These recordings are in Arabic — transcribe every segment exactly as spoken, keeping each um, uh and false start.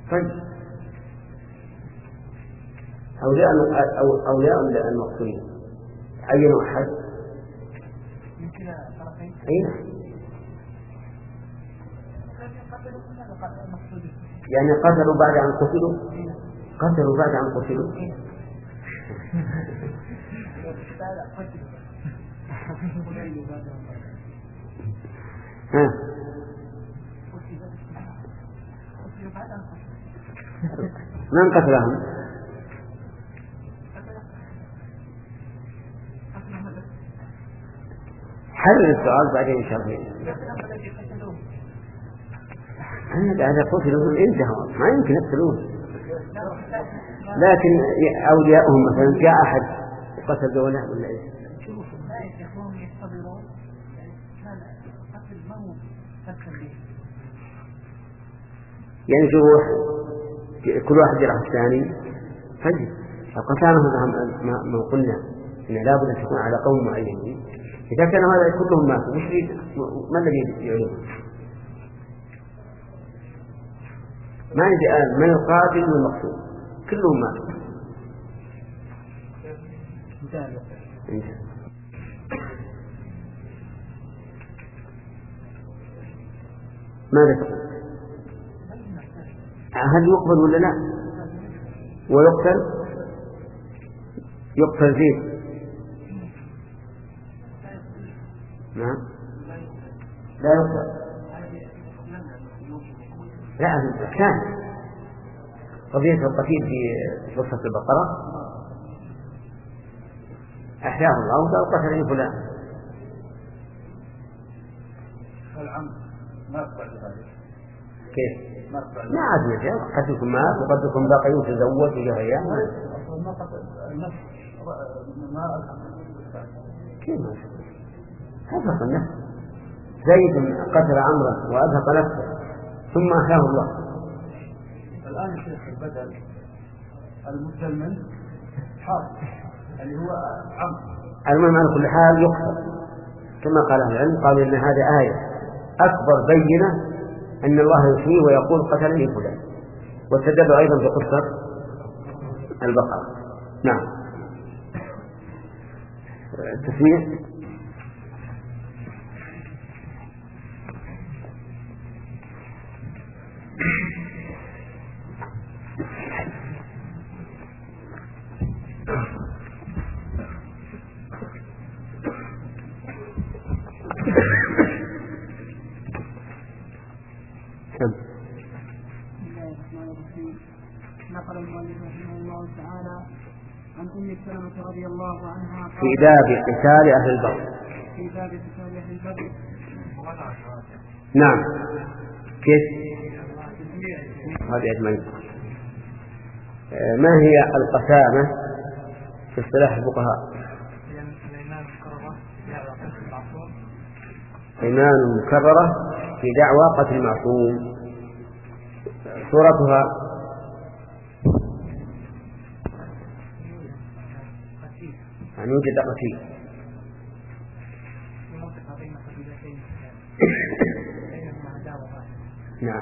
طيب أولياء أولياء المقتولين عينوا أحد أين يعني قتلوا بعد أن قتلوا قتلوا بعد أن قتلوا ها من قتلهم حرر السؤال بعدين شرحين هذا قتلوا انتهوا ما يمكن يقتلون لكن أولياؤهم مثلا جاء أحد قتل دونه ولا إيش يعني شوف كل واحد يرعى الثاني طيب القتالة ما قلنا إن لابد أن تكون على قوم معينين إذا كان هذا كلهم ماتوا ما الذي يعلم ما عندي الآن من القاتل والمقتول كلهم ماتوا ماذا تقول هل يقبل ولا لا ويقتل يقتل زيد نعم لا يقتل لا كان قضية القتيل في قصة البقرة أحياه الله وقال قتل فلان العم ما أقبل ذلك كيف ما عاد نجا قد يكون مات وقد يكون باقي يتزوج وله أيام ما قتل النفس ما كيف هذا النفس زيد قتل عمرا وأذهب نفسه ثم أحياه الله الآن الشيخ البدل المسلم حرب اللي هو عمر المهم على كل حال يقتل كما قال أهل العلم قالوا إن هذه آية أكبر بينة أن الله يحيي ويقول قتلني فلان واستدل أيضا في قصة البقرة. نعم التسمية نقل المؤلف رحمه الله تعالى عن أم سلمة رضي الله عنها في باب قتال أهل البغي في باب قتال أهل البغي نعم كيف هذه أجمل ما هي القسامة في اصطلاح الفقهاء إيمان مكررة في دعوى قتل معصوم صورتها أن يوجد قتيل نعم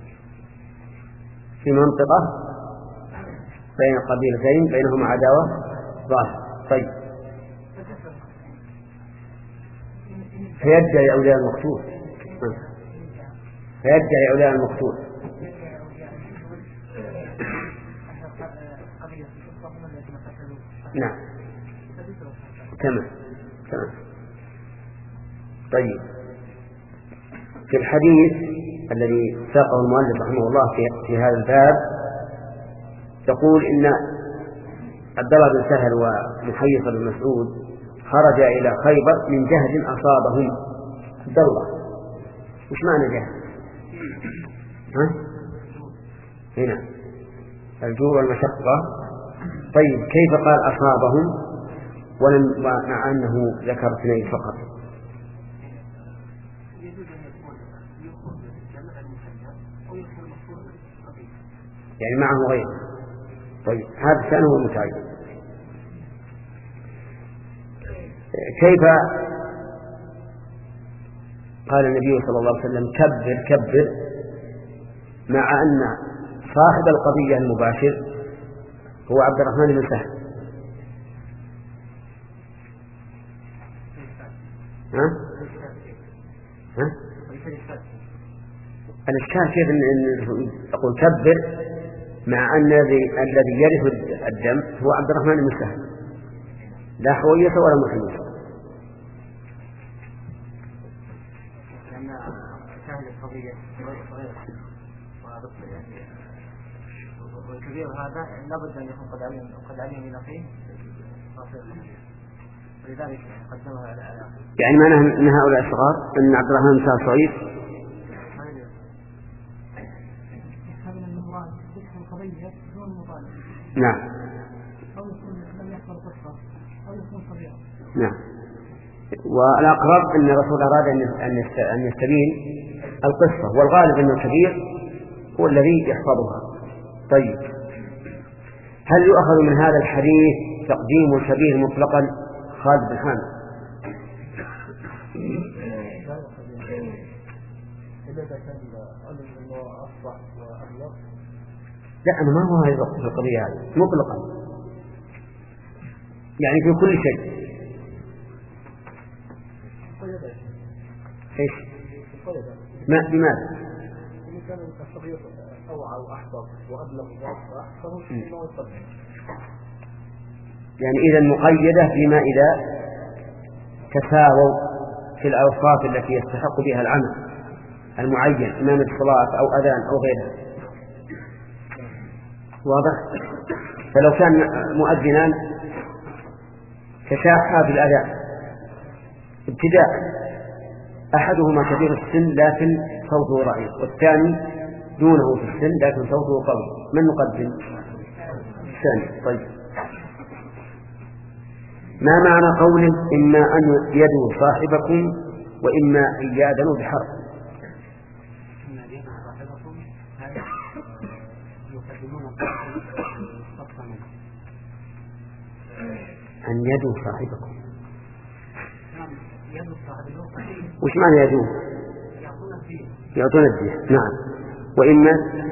في منطقة بين قبيلتين بينهما عداوة ظاهرة. طيب فيدعي أولياء المقتول فيدعي أولياء المقتول نعم تمام تمام. طيب في الحديث الذي ساقه المؤلف رحمه الله في, في هذا الباب يقول إن عبد الله بن سهل ومحيص بن مسعود خرج إلى خيبر من جهد أصابهم. عبد الله وش معنى جهد؟ ها؟ هنا الجوع والمشقة. طيب كيف قال أصابهم ولم مع أنه ذكر اثنين فقط؟ يعني معه غيره. طيب هذا شأنه المتعين. كيف قال النبي صلى الله عليه وسلم كبر كبر مع أن صاحب القضية المباشر هو عبد الرحمن بن سهل. ها؟ ها؟ الإشكال كيف أن يقول كبر مع أن الذي يرث الدم هو عبد الرحمن بن سهل، لا حوية ولا محيصة. لأن شاهد القضية صغيرة والكبير هذا لابد أن يكون قد علم قد علم من أخيه، ولذلك قدمها على يعني معناه أن هؤلاء الصغار أن عبد الرحمن بن سهل صغير. نعم. أو يكون لم يحضر قصة أو يكون صغيرا. نعم. والأقرب أن الرسول أراد أن يستبين القصة، والغالب أن الكبير هو الذي يحفظها. طيب، هل يؤخذ من هذا الحديث تقديم الكبير مطلقا؟ خالد بن حامد. لا، أنا ما هو هذا في القضية هذه مطلقا، يعني في كل شيء. إيش؟ ما بماذا؟ إن كان الصغير أوعى وأحفظ وأبلغ وأحفظ إنه يصدق. يعني إذا مقيدة بما إذا تساووا في الأوصاف التي يستحق بها العمل المعين، إمامة الصلاة أو أذان أو غيرها. واضح؟ فلو كان مؤذنان تشاحا في الأذان ابتداء، أحدهما كبير السن لكن صوته ضعيف، والثاني دونه في السن لكن صوته قوي، من نقدم؟ الثاني. طيب، ما معنى قوله إما أن يدعو صاحبكم وإما أن يأذنوا بحرب؟ أن يدعو صاحبكم، وش معنى يدعو؟ يعطون الدية. نعم. وإما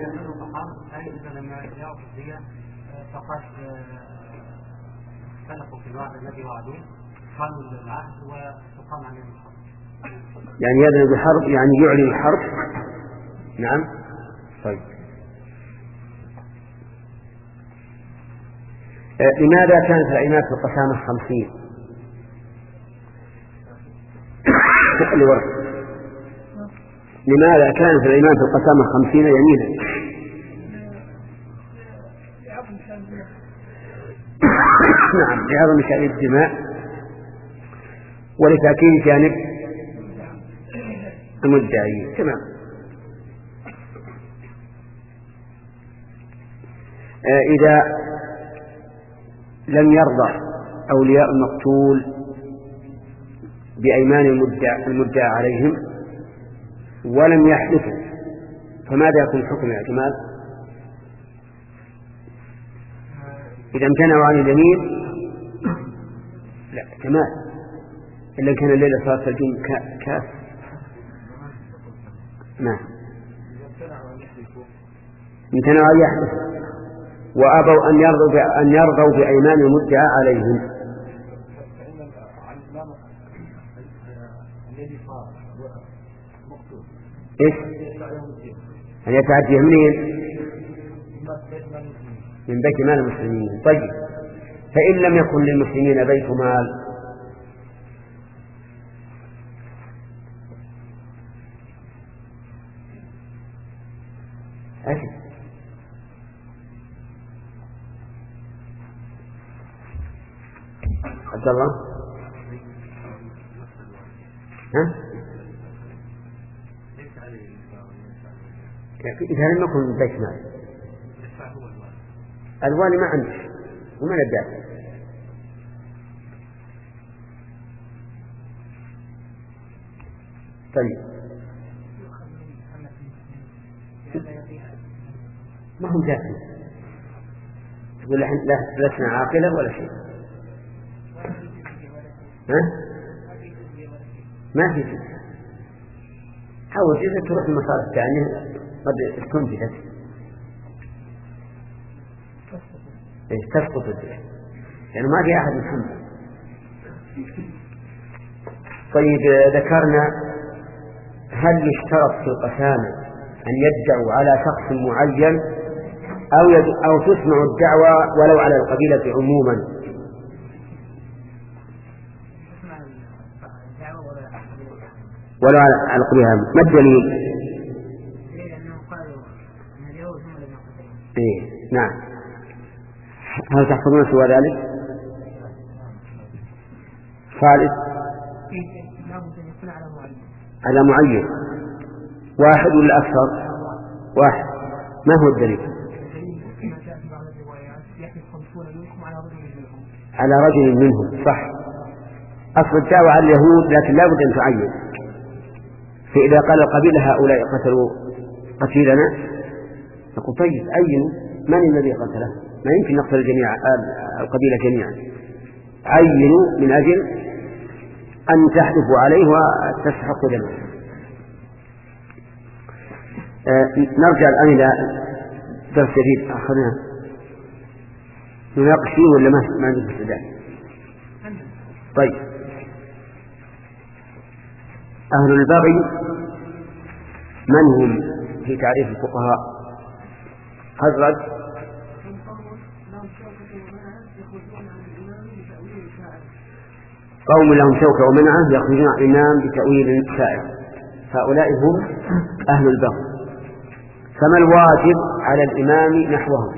فقد اختلفوا في الوعد الذي وعدوه، قالوا العهد وتقام عليهم الحرب. يعني يأذن بحرب يعني يعلن الحرب. نعم. طيب، لماذا كانت الأيمان في القسامة خمسين؟ لماذا كانت الأيمان في القسامة خمسين يمينا؟ نعم، لعظم شأن الدماء ولتأكيد جانب المدعي. تمام. إذا لم يرضى أولياء المقتول بأيمان المدعى, المدعى عليهم ولم يحلفوا، فماذا يكون حكم الاعتماد؟ إذا امتنعوا عن اليمين لا اعتماد، إلا كان الليلة صلاة الجن كاف. نعم. امتنعوا أن يحلفوا وأبوا أن يرضوا أن يرضوا بأيمان المدعى عليهم. إيش؟ أن يتعدي منين؟ من بيت مال المسلمين. طيب، فإن لم يكن للمسلمين بيت مال أجل عبد الله ها؟ إذا لم يكن بيت مال الوالي ما عندش ومن الدافع. طيب، ما هم دافع، تقول لسنا عاقلة ولا شيء. ها؟ ما في شيء. حاول إذا تروح المصارف الثانية قد استنفذت. تسقط الدية يعني ما في أحد محمد. طيب ذكرنا هل يشترط في القسامة أن يدعوا على شخص معين أو أو تسمع الدعوة ولو على القبيلة عموما؟ ولو على القبيلة. ما الدليل؟ إيه نعم. هل تحفظون سوى ذلك؟ ثالث على معين واحد ولا أكثر؟ واحد. ما هو الدليل؟ على رجل منهم. صح. أصل الدعوة على اليهود لكن لا بد أن تعين. فإذا قال القبيلة هؤلاء قتلوا قتيلنا نقول طيب عينوا من الذي قتله؟ ما يمكن نقتل جميع القبيلة جميعا. عينوا من أجل أن تحدثوا عليه وتستحقوا دمه. آه نرجع الآن إلى درس جديد آخرنا نناقش فيه ولا ما ما عندك استعداد؟ طيب أهل البغي من هم في تعريف الفقهاء؟ حضرت قوم لهم شوكة ومنعة يخرجون عن الإمام بتأويل سائر. هؤلاء هم أهل البغي. فما الواجب على الإمام نحوهم؟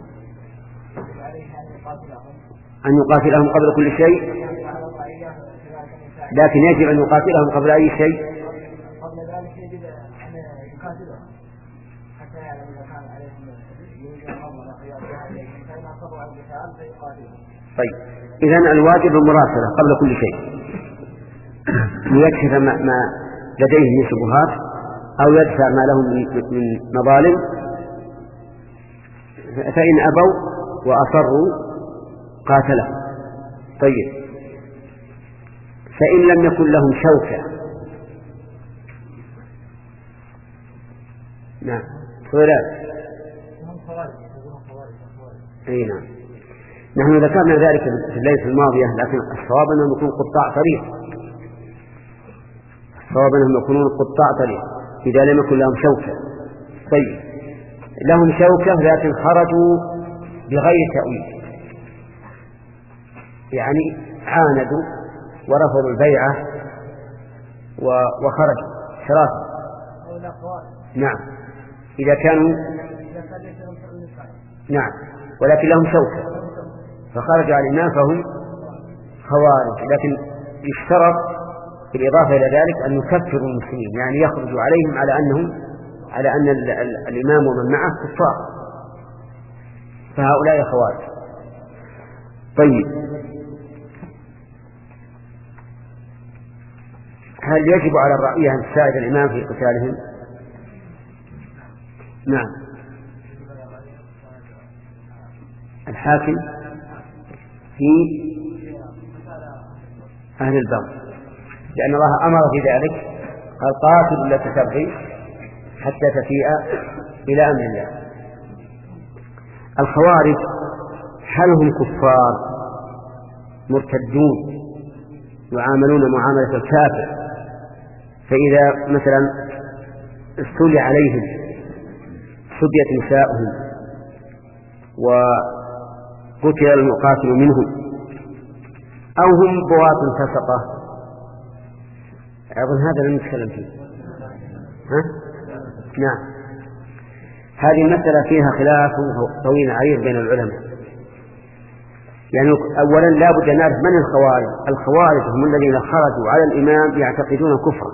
أن يقاتلهم قبل كل شيء، لكن يجب أن يقاتلهم قبل أي شيء. قبل ذلك يجب أن يقاتلهم حتى يعلم إذا كان عليهم يوجد أمر فإن أصبوا على القتال فيقاتلهم. طيب إذن الواجب المراسلة قبل كل شيء ليكشف ما, ما لديه من شبهات أو يدفع ما لهم من مظالم. فإن أبوا وأصروا قاتلهم. طيب فإن لم يكن لهم شوكة نعم خيرات أي نعم. نحن ذكرنا ذلك في الليلة الماضية لكن الصواب أنهم يكونوا قطاع طريق. الصواب أنهم يكونون قطاع طريق إذا لم يكن لهم شوكة. طيب لهم شوكة لكن خرجوا بغير تأويل يعني عاندوا ورفضوا البيعة وخرجوا شراسة. نعم إذا كانوا نعم ولكن لهم شوكة فخرجوا على الإمام فهم خوارج. لكن يشترط بالإضافة إلى ذلك أن يكفروا المسلمين يعني يخرجوا عليهم على أنهم على أن ال ال الإمام ومن معه كفار فهؤلاء خوارج. طيب هل يجب على الرعية أن تساعد الإمام في قتالهم؟ نعم. الحاكم في أهل البغي لأن الله أمر في ذلك قال قاتل لا تبغي حتى تفيء إلى أمر الله. الخوارج هل هم كفار مرتدون يعاملون معاملة الكافر فإذا مثلا استولي عليهم سبيت نساؤهم وقتل المقاتل منهم أو هم بغاة فسقة؟ أظن هذا لم نتكلم فيه. ها؟ نعم. هذه المسألة فيها خلاف طويل عريض بين العلماء. يعني أولا لا بد أن نعرف من الخوارج. الخوارج هم الذين خرجوا على الإمام يعتقدون كفرا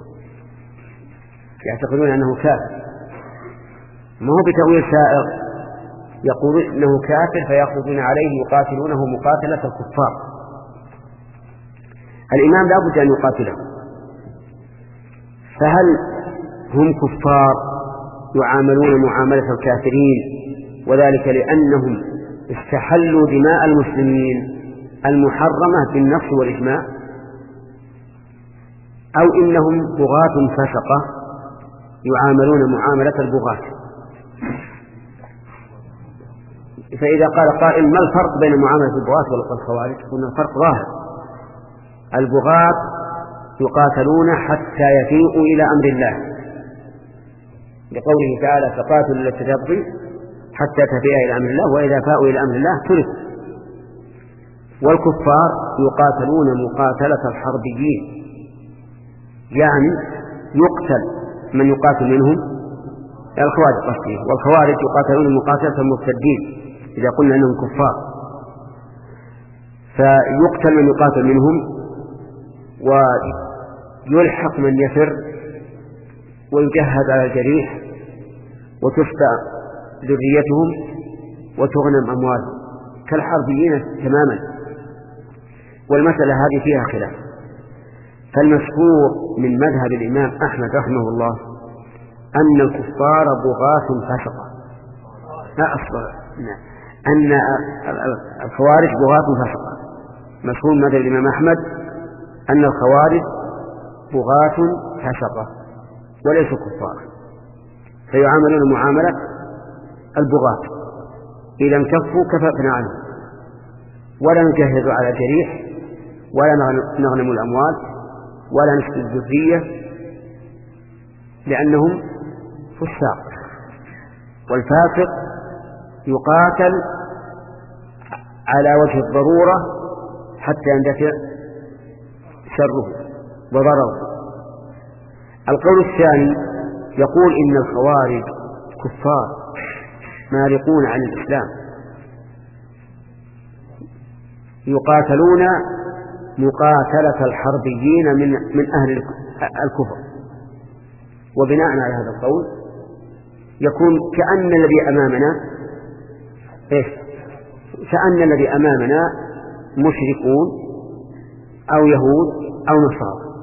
يعتقدون أنه كافر ما هو بتأويل سائغ يقولون أنه كافر فيخرجون عليه يقاتلونه مقاتلة الكفار. الإمام لا بد أن يقاتله. فهل هم كفار يعاملون معاملة الكافرين وذلك لأنهم استحلوا دماء المسلمين المحرمة بالنص والإجماع أو إنهم بغاة فسقة يعاملون معاملة البغاة؟ فإذا قال قائل ما الفرق بين معاملة البغاة والخوارج؟ قلنا الفرق ظاهر. البغاة يقاتلون حتى يفيئوا إلى أمر الله، لقوله تعالى فقاتلوا التي تبغي حتى تفيء إلى أمر الله وإذا فاءوا إلى أمر الله تركوا. والكفار يقاتلون مقاتلة الحربيين، يعني يقتل من يقاتل منهم الخوارج قصدي، والخوارج يقاتلون مقاتلة المرتدين إذا قلنا أنهم كفار، فيقتل من يقاتل منهم ويلحق من يفر ويجهز على الجريح وتفتى ذريتهم وتغنم أموالهم كالحربيين تماما. والمسألة هذه فيها خلاف، فالمشهور من مذهب الإمام أحمد رحمه الله أن الكفار بغاة فسقة، لا أصبر أن الخوارج بغاة فسقة. مشهور من مذهب الإمام أحمد أن الخوارج بغاة فسقة وليسوا كفار، فيعاملون معاملة البغاة، إذا انكفوا كففنا عنهم ولا نجهز على الجريح ولا نغنم الأموال ولا نسقي الذرية لأنهم فساق. والفاسق يقاتل على وجه الضرورة حتى يندفع شره وضرره. القول الثاني يقول إن الخوارج كفار مارقون عن الإسلام، يقاتلون مقاتلة الحربيين من من أهل الكفر. وبناء على هذا القول يكون كأن الذي أمامنا إيش؟ كأن الذي أمامنا مشركون أو يهود أو نصارى،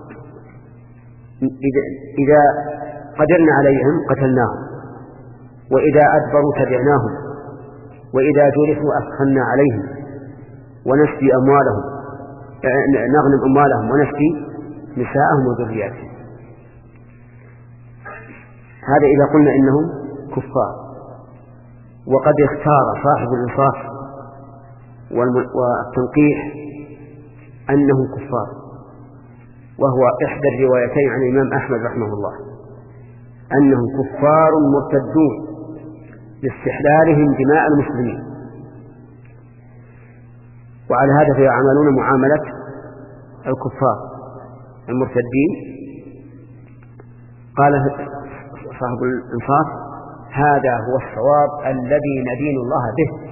إذا قدرنا عليهم قتلناهم، وإذا أدبروا تبعناهم، وإذا جرحوا أسخنا عليهم ونسقي أموالهم نغنم أموالهم ونسقي نساءهم وذرياتهم. هذا إذا قلنا إنهم كفار. وقد اختار صاحب الإنصاف والتنقيح أنهم كفار، وهو إحدى الروايتين عن الإمام أحمد رحمه الله أنهم كفار مرتدون لاستحلالهم دماء المسلمين، وعلى هذا فيعاملون معاملة الكفار المرتدين. قال صاحب الإنصاف هذا هو الصواب الذي ندين الله به،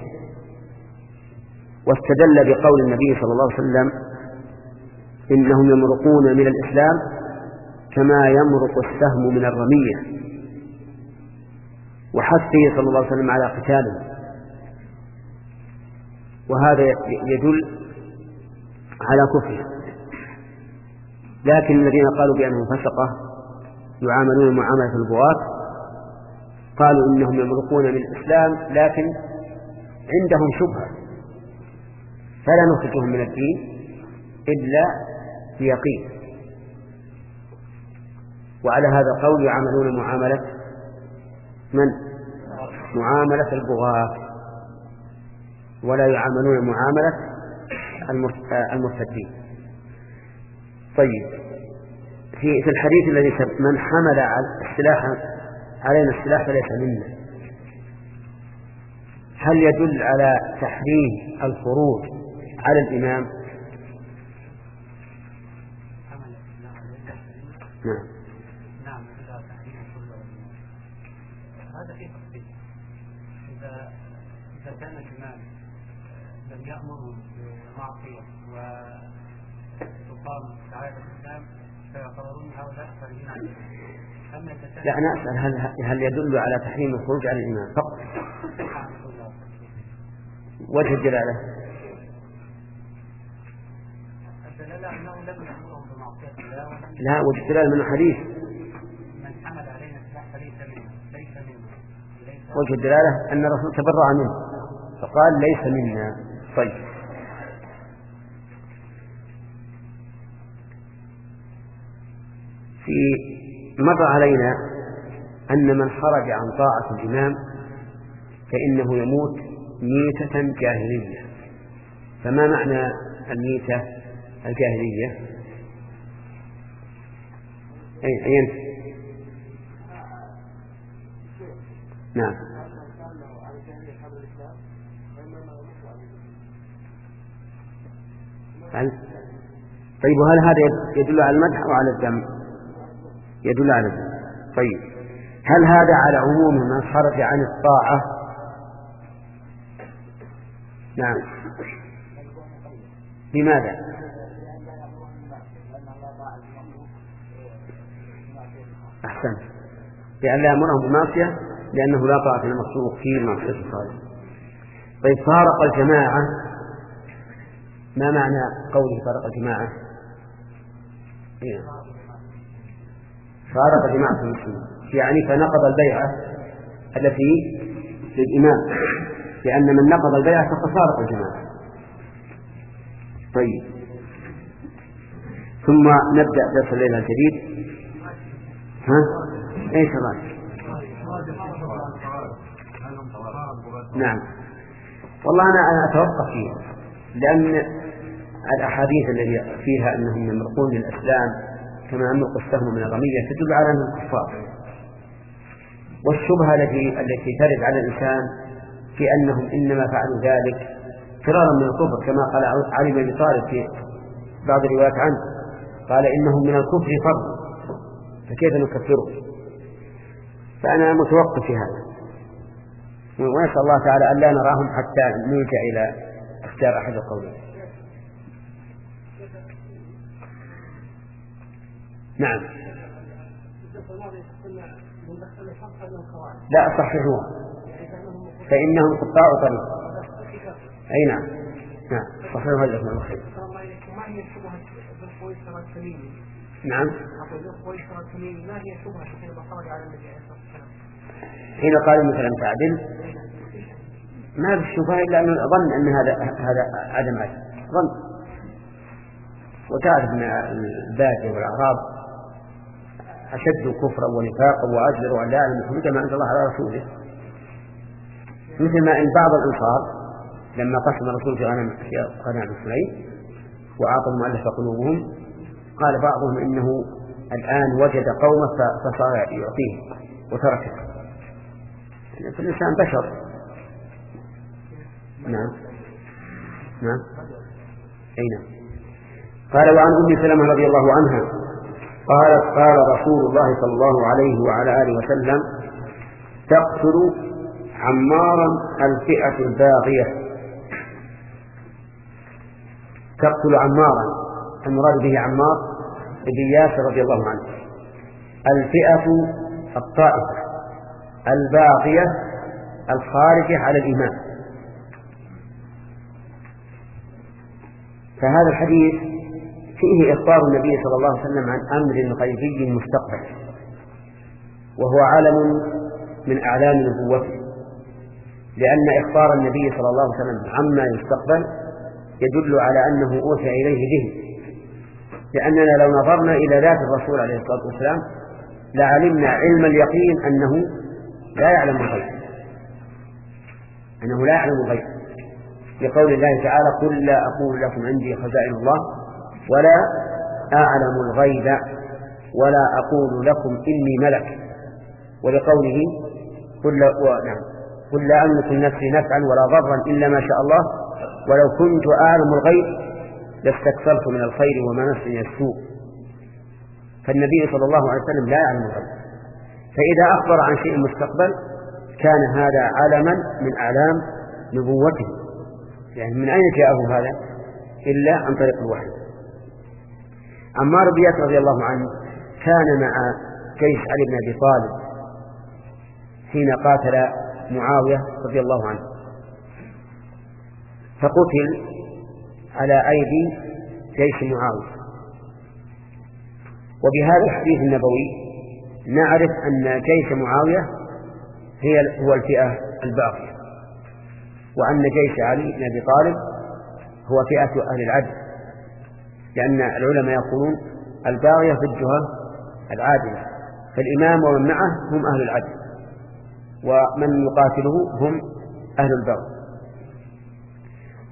واستدل بقول النبي صلى الله عليه وسلم إنهم يمرقون من الإسلام كما يمرق السهم من الرمية، وحثه صلى الله عليه وسلم على قتالهم، وهذا يدل على كفره. لكن الذين قالوا بأنهم فسقة يعاملون معاملة البغاة قالوا إنهم يمرقون من الإسلام لكن عندهم شبهة فلا نخرجهم من الدين إلا بيقين. وعلى هذا القول يعاملون معاملة من؟ معاملة البغاة، ولا يعاملون معاملة المرتدين. طيب، في في الحديث الذي من حمل السلاح علينا السلاح فليس منا، هل يدل على تحريم الخروج على الإمام؟ نعم نعم إذا تحريم الخروج هذا في تفصيل. إذا إذا كان الإمام لم يأمرهم بمعصية وتقام شعائر الإسلام فيقررون هؤلاء خارجين عن الإسلام. لا، أنا أسأل هل, هل يدل على تحريم الخروج على الإمام فقط؟ وجه الدلالة؟ الدلالة أنه لم يأمرهم بمعصية الله. لا، وجه الدلالة من الحديث من حمل علينا السلاح فليس منا، ليس منا. وجه الدلالة أن الرسول تبرأ منه فقال ليس منا. طيب، في مر علينا أن من خرج عن طاعة الإمام فإنه يموت ميتة جاهلية. فما معنى الميتة الجاهلية؟ أي أي نعم. هل طيب وهل هذا يدل على المدح أو على الذم؟ يدل على الذم. طيب هل هذا على عموم من خرج عن الطاعة؟ نعم. لماذا؟ أحسن، لأن لا يأمرهم بمعصية لأنه لا طاعة للمخلوق في معصية الخالق. طيب فارق الجماعة، ما معنى قوله فارق الجماعة؟ فارق جماعة المسلمين يعني فنقض البيعة التي للإمام، لأن من نقض البيعة فقد فارق الجماعة. طيب ثم نبدأ درس الليلة الجديد. ها؟ ايش الرأي؟ نعم والله أنا أتوقف فيها، لأن الأحاديث التي فيها أنهم يمرقون من الإسلام كما يمرق السهم من الرمية تدل على أنهم كفار، والشبهة التي التي ترد على الإنسان في أنهم إنما فعلوا ذلك فرارا من الكفر، كما قال علي بن أبي طالب في بعض الروايات عنه، قال إنهم من الكفر فروا فكيف نكفره؟ فأنا متوقف في هذا، ونسأل الله تعالى أن لا نراهم حتى نلجأ إلى اختيار أحد القولين. نعم. لا صححوها فإنهم قطاع طريق. أي نعم نعم صححوها لكم الخير. نعم. حين قال مثلا تعدل ما بالشبهة إلا أنه ظن أن هذا هذا عدم عدل ظن، وتعرف أن البادية والأعراب أشد كفرا ونفاقا وأجدر أن لا يعلم حدود ما أنزل الله على رسوله، مثل ما إن بعض الأنصار لما قسم الرسول في غنم في غنم سليم وأعطى المؤلف قلوبهم قال بعضهم إنه الآن وجد قومه فصار يعطيه وتركه، فالإنسان بشر. نعم نعم أي نعم. قال وعن أم سلمة رضي الله عنها قالت قال رسول الله صلى الله عليه وعلى آله وسلم تقتل عمارا الفئة الباغية. تقتل عمارا، المراد به عمار بن ياسر رضي الله عنه. الفئة الطائفة، الباغية الخارجة على الإيمان. فهذا الحديث فيه إخبار النبي صلى الله عليه وسلم عن أمر غيبي مستقبل، وهو علم من أعلام نبوته، لأن إخبار النبي صلى الله عليه وسلم عما يستقبل يدل على أنه أوحي إليه به، لأننا لو نظرنا إلى ذات الرسول عليه الصلاة والسلام لعلمنا علم اليقين أنه لا يعلم الغيب، أنه لا يعلم الغيب، لقول الله تعالى قل لا أقول لكم عندي خزائن الله ولا أعلم الغيب ولا أقول لكم إني ملك، ولقوله قل لا, نعم قل لا أملك لنفسي نفعا ولا ضرا إلا ما شاء الله ولو كنت أعلم الغيب لاستكثرت من الخير وما مسني السوء. فالنبي صلى الله عليه وسلم لا يعلم الغيب، فإذا أخبر عن شيء مستقبل كان هذا علما من أعلام نبوته، يعني من أين جاءه هذا إلا عن طريق الوحي. عمار بن ياسر رضي الله عنه كان مع جيش علي بن أبي طالب حين قاتل معاوية رضي الله عنه، فقتل على أيدي جيش معاوية. وبهذا الحديث النبوي نعرف أن جيش معاوية هي هو الفئة الباقية، وأن جيش علي بن أبي طالب هو فئة أهل العدل، لأن العلماء يقولون الباغية ضدها العادلة، فالإمام ومن معه هم أهل العدل، ومن يقاتله هم أهل البغي.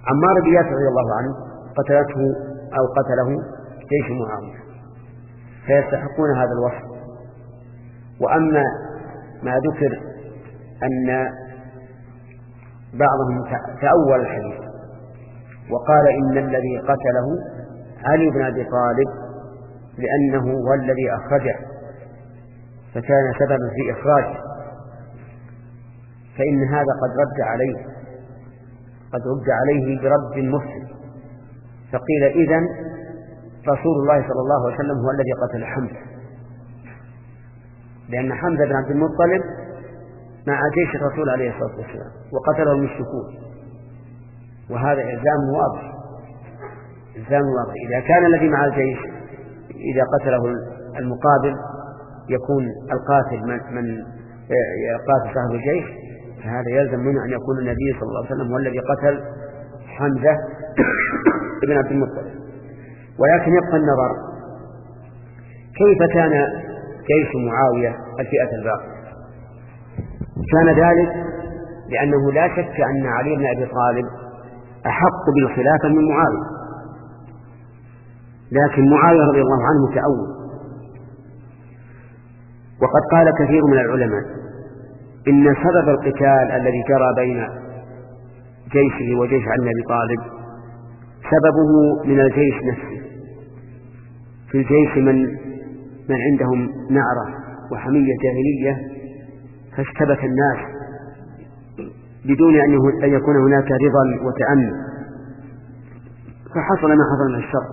عمار بن ياسر رضي الله عنه قتلته أو قتله جيش معاوية، فيستحقون هذا الوصف. وأما ما ذكر أن بعضهم تأول الحديث وقال إن الذي قتله علي بن أبي طالب لأنه هو الذي أخرجه فكان سببا في إخراجه، فإن هذا قد رد عليه قد رد عليه برد مفسد، فقيل إذن رسول الله صلى الله عليه وسلم هو الذي قتل حمزة، لأن حمزة بن عبد المطلب مع جيش الرسول عليه الصلاة والسلام وقتله المشركون، وهذا إلزام واضح إلزام واضح. إذا كان الذي مع الجيش إذا قتله المقابل يكون القاتل من, من قاتل صاحب الجيش، فهذا يلزم منه أن يكون النبي صلى الله عليه وسلم هو الذي قتل حمزة بن عبد المطلب. ولكن يبقى النظر كيف كان جيش معاوية الفئة الباقية. كان ذلك لأنه لا شك أن علي بن أبي طالب أحق بالخلافة من معاوية، لكن معاوية رضي الله عنه تأول. وقد قال كثير من العلماء إن سبب القتال الذي جرى بين جيشه وجيش علي بن أبي طالب سببه من الجيش نفسه. في الجيش من من عندهم نعرة وحمية جاهلية فاشتبك الناس بدون أن يكون هناك رضا وتأمن، فحصل ما حصل من الشر.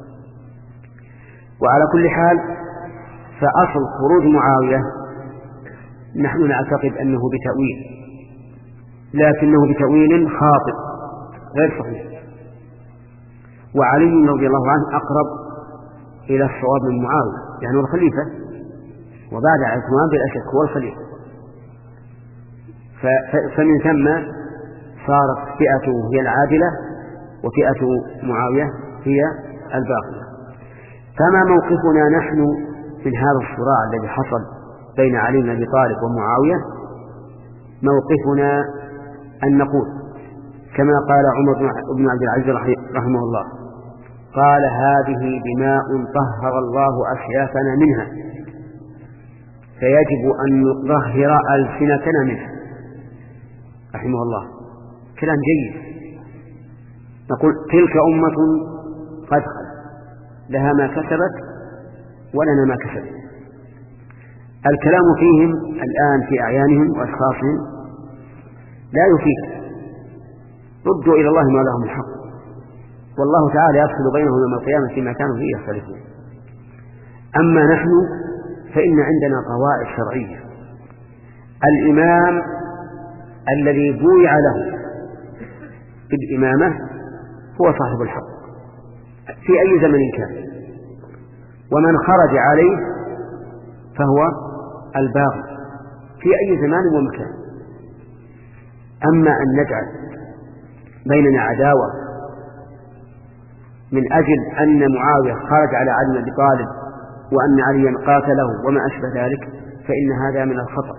وعلى كل حال فأصل خروج معاوية نحن نعتقد أنه بتأويل، لكنه بتأويل خاطئ غير صحيح، وعلي رضي الله عنه أقرب إلى الصواب من معاوية يعني هو الخليفة، وبعد عثمان بلا شك هو الخليفة، فمن ثم صارت فئته هي العادلة وفئة معاوية هي الباقية. فما موقفنا نحن من هذا الصراع الذي حصل بين علي بن أبي طالب ومعاوية؟ موقفنا أن نقول كما قال عمر بن عبد العزيز رحمه الله، قال هذه دماء طهر الله أسيافنا منها فيجب أن نطهر ألسنتنا منها، رحمه الله. كلام جيد. نقول تلك أمة قد خلت لها ما كسبت ولنا ما كسبت. الكلام فيهم الآن في أعيانهم وأشخاصهم لا يفيد، ردوا إلى الله ما لهم الحق، والله تعالى يفصل بينهم يوم القيامة فيما كانوا فيه يختلفون. أما نحن فإن عندنا قواعد شرعية. الإمام الذي بويع له بالإمامة هو صاحب الحق في أي زمن كان، ومن خرج عليه فهو الباغي في أي زمان ومكان. أما أن نجعل بيننا عداوة من أجل أن معاوية خرج على علي بن أبي طالب وأن عليا قاتله وما أشبه ذلك، فإن هذا من الخطأ،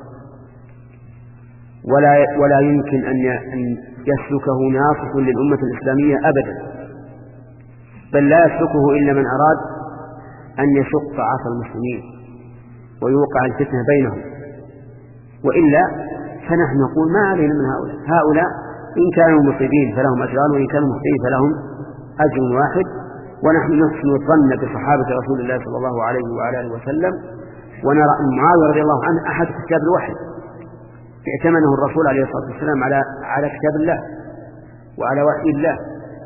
ولا ولا يمكن أن يسلكه ناصح للأمة الإسلامية أبدا، بل لا يسلكه إلا من أراد أن يشق عصا المسلمين ويوقع الفتنة بينهم. وإلا فنحن نقول ما علينا من هؤلاء هؤلاء إن كانوا مصيبين فلهم أجران وإن كانوا مخطئين فلهم أجر واحد، ونحن نحسن الظن بصحابة رسول الله صلى الله عليه وعلى آله وسلم، ونرى أن معاوية رضي الله عنه أحد كتاب الوحي ائتمنه الرسول عليه الصلاة والسلام على على كتاب الله وعلى وحي الله،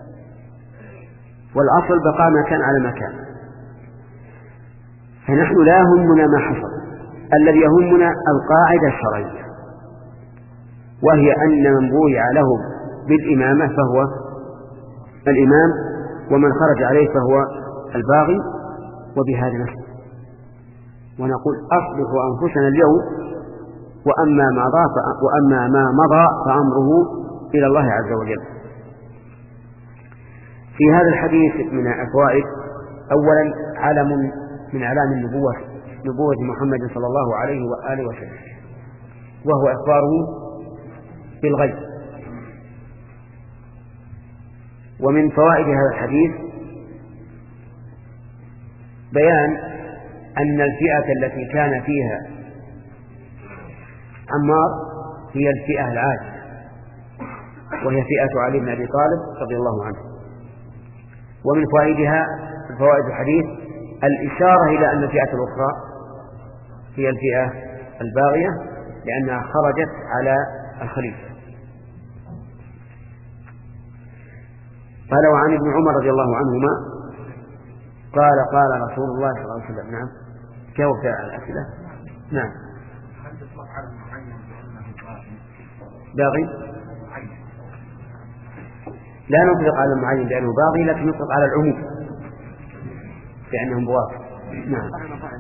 والأصل بقاء ما كان على ما كان. فنحن لا يهمنا ما حصل، الذي يهمنا القاعدة الشرعية، وهي أن من بويع له بالإمامة فهو الإمام، ومن خرج عليه فهو الباغي، وبهذا نسلك. ونقول أصلحوا أنفسنا اليوم، وأما ما مضى وأما ما مضى فأمره إلى الله عز وجل. في هذا الحديث من الفوائد: أولا علم من أعلام النبوة نبوة محمد صلى الله عليه وآله وسلم، وهو إخباره بالغيب. ومن فوائد هذا الحديث بيان أن الفئة التي كان فيها عمار هي الفئة العاجزة، وهي فئة علي بن أبي طالب رضي الله عنه. ومن فوائدها فوائد الحديث الإشارة إلى أن الفئة الأخرى هي الفئة الباغية لأنها خرجت على الخليفة. قال وعن ابن عمر رضي الله عنهما قال قال رسول الله صلى الله عليه وسلم. نعم جاوب على الأسئلة. نعم باغي لا نطلق على المعين بأنه باغي، لكن نطلق على العموم بأنهم بواغي. نعم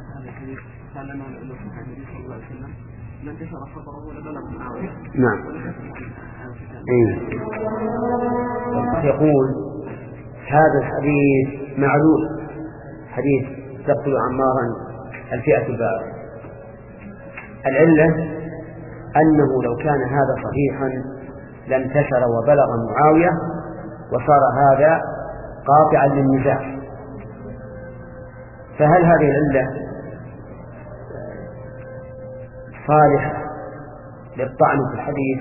نعم إيه. يقول هذا الحديث معلول، حديث تقتل عمارا الفئة الباغية. العلة أنه لو كان هذا صحيحا لانتشر وبلغ معاوية وصار هذا قاطعا للنزاع. فهل هذه العلة صالحة للطعن في الحديث؟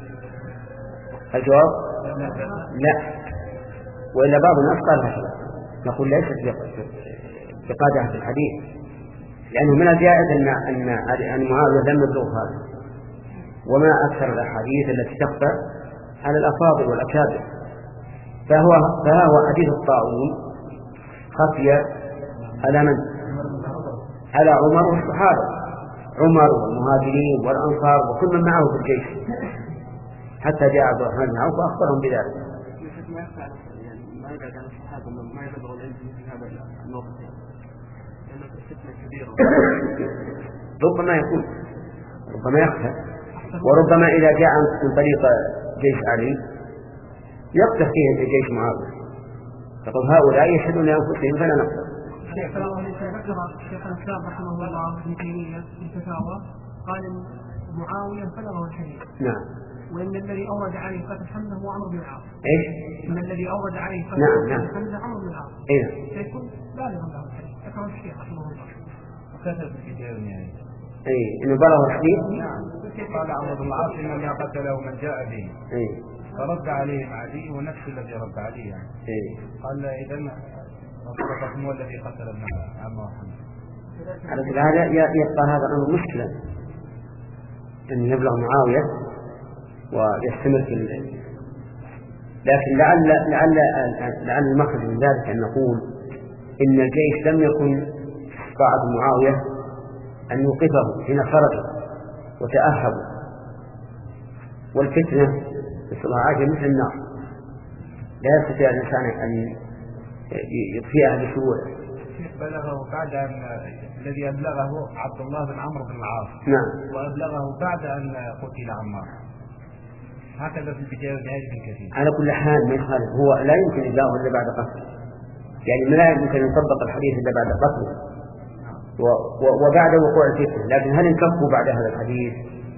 الجواب لا، وإلا بعض الناس قال هكذا، نقول ليست بقادحة في الحديث، لأنه من الجائز أن أن معاوية لم يبلغ هذا، وما أكثر الأحاديث التي تخفى على الأفاضل والأكابر. فهو فها هو حديث الطاعون خفي على من؟ على عمر والصحابة، عمر والمهاجرين والأنصار وكل من معه في الجيش، حتى جاء عبد الرحمن بن عوف وأخبرهم بذلك. ما يبعد عن الصحابة ما يبلغ العلم في هذا الوقت، لأن الفتنة كبيرة. ربما يكون، ربما يخفى، وربما إذا جاء من طريق جيش علي يقتل فيه جيش معاوية، يقول هؤلاء يشهدون لأنفسهم فلا نقتل. ذكر شيخ الإسلام رحمه الله ابن تيمية في الفتاوى قال إن معاوية بلغه الحديث. نعم. وإن الذي أورد عليه فتح حمزة هو عمرو بن العاص. إيش؟ إن الذي أورد عليه فتح نعم نعم. حمزة عمرو بن العاص. إيه. فيكون بالغا له الحديث. ذكر الشيخ رحمه الله. وكتب في كتاب يعني. إيه إنه بلغه الحديث. نعم. قال عمرو بن العاص إنما قتله من جاء به. إيه. فرد عليه علي ونفس الذي رد عليه يعني. إيه. قال إذن ربكم هو الذي قتل ابن عمه حمزة. على كل هذا يبقى هذا الأمر مشكلة، أن يبلغ معاوية ويستمر في الليل. لكن لعل لعل لعل المخرج من ذلك أن نقول إن الجيش لم يكن استطاعة معاوية أن يوقفه حين خرج وتأهبوا، والفتنة نسأل الله العافية مثل النار لا يستطيع الإنسان أن يطفئها بسهولة. بلغه بعد أن الذي أبلغه عبد الله بن عمرو بن العاص. نعم. وأبلغه بعد أن قتل عمار. هكذا في البداية والنهاية في كثير. على كل حال ما يخالف، هو لا يمكن إبلاغه إلا بعد قتله، يعني لا يمكن أن يطبق الحديث إلا بعد قتله وبعد وقوع الفتنة. لكن هل انكفوا بعد هذا الحديث؟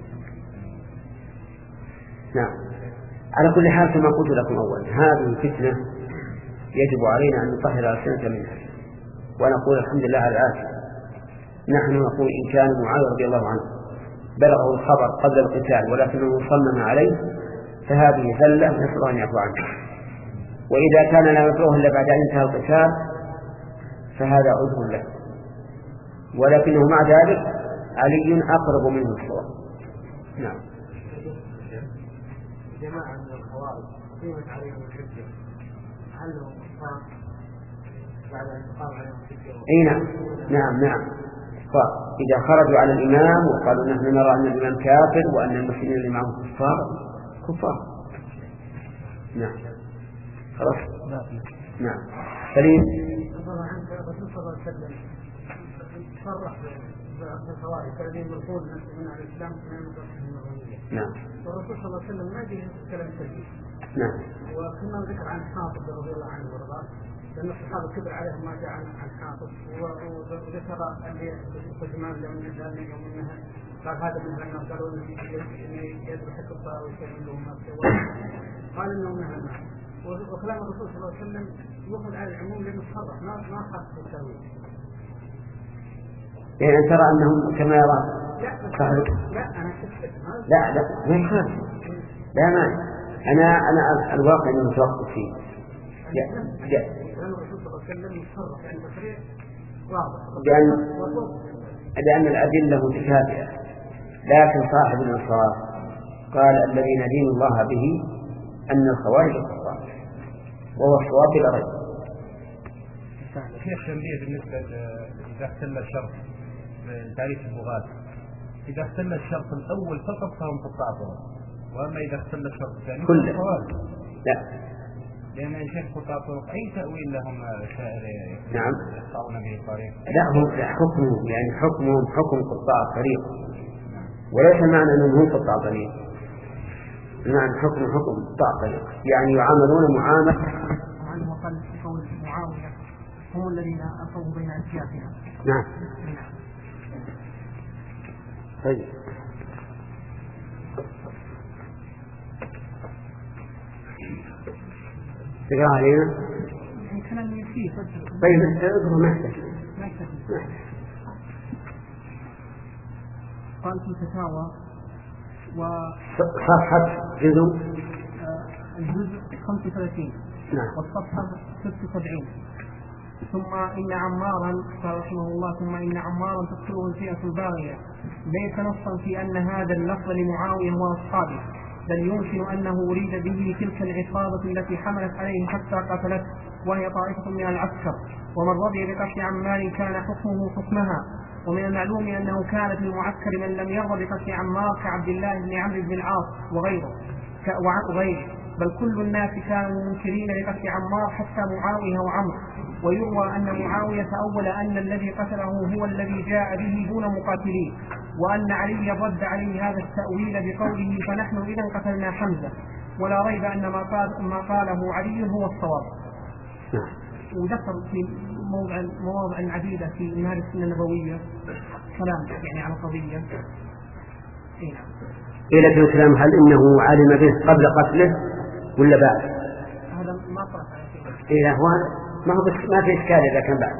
نعم. على كل حال كما قلت لكم أولا، هذه الفتنة يجب علينا أن نطهر ألسنة منها ونقول الحمد لله على العافية. نحن نقول إن كان معاوية رضي الله عنه بلغه الخبر قبل القتال ولكنه صمم عليه فهذه زلة نسأل الله أن يعفو عنه، وإذا كان لا يبلغه إلا بعد أن انتهى القتال فهذا عذر له، ولكنه مع ذلك علي أقرب منه الصواب. نعم. جماعة من الخوارج قيمت عليهم الحجة، هل هم كفار بعد أن تقام عليهم الحجة؟ أي نعم نعم نعم. فإذا خرجوا على الإمام وقالوا نحن نرى أن الإمام كافر وأن المسلمين اللي معه كفار كفار. نعم خلاص. نعم سليم. الله عنك الرسول صلى الله عليه وسلم صرح بالخوارج الذين يقول من الإسلام من المسلمين. نعم. والرسول صلى الله عليه وسلم ما جه كلام سلبي. نعم. وكما ذكر عن حافظ رضي الله عنه وارضاه لأن الصحابة كبر عليهم ما جاء عن عن حافظ، وذكر اللي القدمان لهم من ذلك يوم النهر قال هذا من الناس قالوا إن يذبح الكفار ويسلم لهم ما سواه، قال إنه نهى الناس وكلام الرسول صلى الله عليه وسلم يأخذ على العموم لأنه صرح ما ما خاص بالتأويل. يعني ترى أنهم كما يرى لا لا أنا شفت لا لا ما يخالف لا ما أنا أنا الواقع أنه متوقف فيه. كلام الرسول صلى الله عليه وسلم يصرح يعني تصريح واضح. لأن لأن الأدلة متشابهة، لكن صاحب الإنصاف قال الذي ندين الله به أن الخوارج الكفار، وهو الصواب بلا ريب. شيخ تنبيه بالنسبة إذا اختل الشرط تعريف البغاة، إذا اختل الشرط الأول فقط فهم في التعطل، وأما إذا اختل الشرط الثاني كله لا، لأن الشيخ قطاع طرق أي تأويل لهم سائر نعم يقطعون به الطريق. لا هم حكمهم يعني حكمهم حكم قطاع الطريق، وليس معنى أنهم هم قطاع طريق، معنى حكم حكم قطاع الطريق يعني يعاملون معاملة. عنه وقال في قول معاوية هم الذين أصوا بين أسيافنا. نعم. طيب تقرأ علينا؟ كلام يكفيه. طيب اقرأ ما يحتاج. قال في الفتاوى و صفحة جزء الجزء خمسة وثلاثين نعم والصفحة ستة وسبعين. ثم إن عمارا قال رحمه الله ثم إن عمارا تقتله الفئة الباغية، ليس نصا في أن هذا اللفظ لمعاوية وأصحابه، بل يمكن أنه أريد به تلك العصابة التي حملت عليه حتى قتلته، وهي طائفة من العسكر. ومن رضي بقتل عمار كان حكمه حكمها. ومن المعلوم أنه كان في المعسكر من لم يرضى بقتل عمار كعبد الله بن عمرو بن العاص وغيره وغيره بل كل الناس كانوا منكرين لقتل عمار حتى معاوية وعمرو. ويروى أن معاوية أول أن الذي قتله هو الذي جاء به دون مقاتلين، وأن علي رد عليه هذا التأويل بقوله فنحن إذا قتلنا حمزة، ولا ريب أن ما, قال ما قاله علي هو الصواب. وذكر في موضع مواضع عديدة في منهج السنة النبوية كلام يعني على قضية. إيه لكن الكلام هل إنه علم به قبل قتله ولا بعد؟ هذا ما طرح على شيء. إيه هو ما هو بس ما في إشكال إذا كان بعد.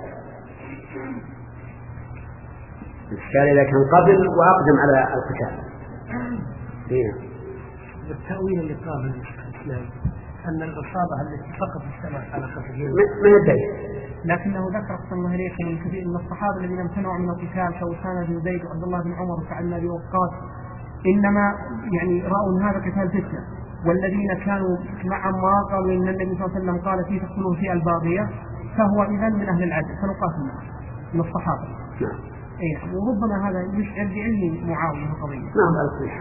الإشكال إذا كان قبل وأقدم على القتال. إيه. التأويل اللي قابل الإسلام أن الإصابة التي فقط اشتبهت على قتله ما يدعي، لكنه ذكر قسم الله إليك من كثير من الصحابة الذين امتنعوا من القتال كأسامة بن زيد وعبد الله بن عمر وسعد بن أبي وقاص، إنما يعني رأوا هذا قتال فتنة. والذين كانوا مع عمار قالوا إن النبي صلى الله عليه وسلم قال فيه تقتلوا في الباغية، فهو إذن من أهل العدل فنقاتل من الصحابة. نعم. إيه وربما هذا يشعر بعلم معاوية القضية. نعم الصحيح.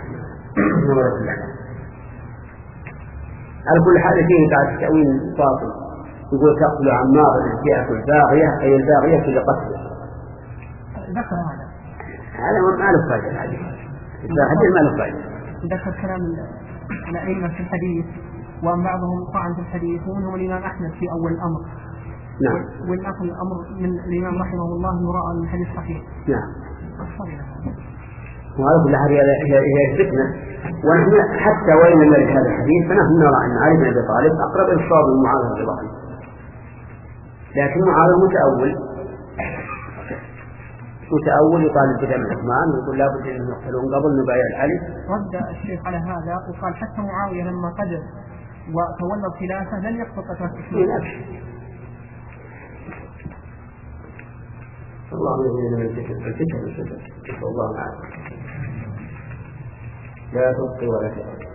على كل حال فيه بعد تأويل باطل، يقول تقتل عمار الفئة الباغية أي الباغية في قتله. ذكر هذا. هذا ما له فائدة الحديث. الحديث ما له فائدة. ذكر كلام الأئمة في الحديث، وأن بعضهم طعن في الحديث ومنهم الإمام أحمد في أول الأمر. نعم. والأخذ الأمر من الإمام رحمه الله يراء من حديث صحيح. نعم. وهذا كل هذه هي فتنة. ونحن حتى وإن لم نرد هذا الحديث فنحن نرى أن علي بن أبي طالب أقرب إلى الصواب من معاوية رضي الله عنه، لكن معاوية متأول متأول يطالب بدم عثمان ويقول لا بد أن يقتلون قبل نبايع علي. رد الشيخ على هذا وقال حتى معاوية لما قدر وتولى الخلافة لن يقتل قتال عثمان. الله يهدينا من الفتن الفتن الفتن نسأل الله العافية. لا تبقي ولا تبقي.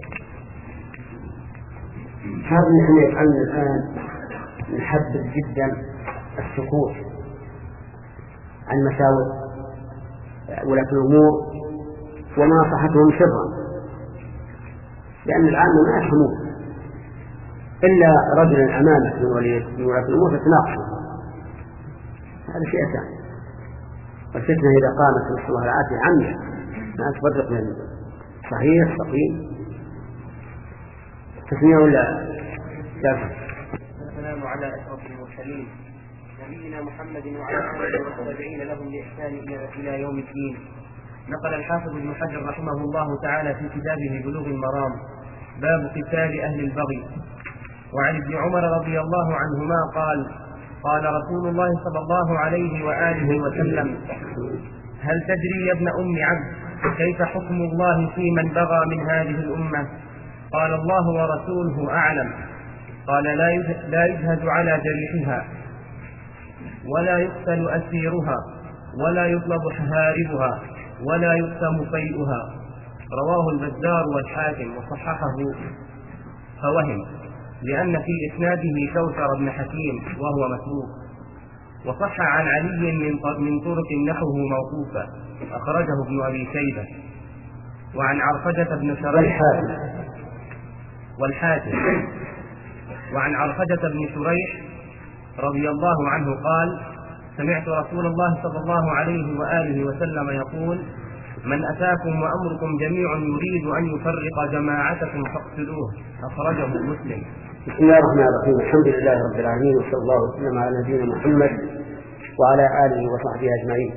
هذا نحن يفعلنا الآن نحبذ جدا السكوت عن مساوئ ولاة الأمور وناصحتهم سرا، لأن العامة ما يفهمون إلا رجلا أمامك من ولاة الأمور تتناقشوا، هذا شيء ثاني. والفتنة إذا قامت نسأل الله العافية عامة ما تفرق من صحيح سقيم تسمية ولا لا؟ السلام على أشرف المرسلين نبينا محمد وعلى آله والتابعين لهم بإحسان إلى يوم الدين. نقل الحافظ ابن حجر رحمه الله تعالى في كتابه بلوغ المرام باب قتال أهل البغي وعن ابن عمر رضي الله عنهما قال قال رسول الله صلى الله عليه وآله وسلم هل تدري يا ابن أم عبد كيف حكم الله في من بغى من هذه الأمة؟ قال الله ورسوله أعلم. قال لا يجهز على جريحها ولا يقتل أسيرها ولا يطلب هاربها ولا يقسم فيئها. رواه البزار والحاكم وصححه فوهم، لأن في إسناده كوثر بن حكيم وهو متروك. وصح عن علي من طرق نحوه موقوفا أخرجه ابن أبي شيبة. وعن عرفجة بن شريح والحاكم وعن عرفجة بن شريح رضي الله عنه قال سمعت رسول الله صلى الله عليه وآله وسلم يقول من أتاكم وأمركم جميع يريد أن يفرق جماعتكم فاقتلوه. أخرجه مسلم. بسم الله الرحمن الرحيم. الحمد لله رب العالمين، وصلى الله وسلم على نبينا محمد وعلى آله وصحبه أجمعين.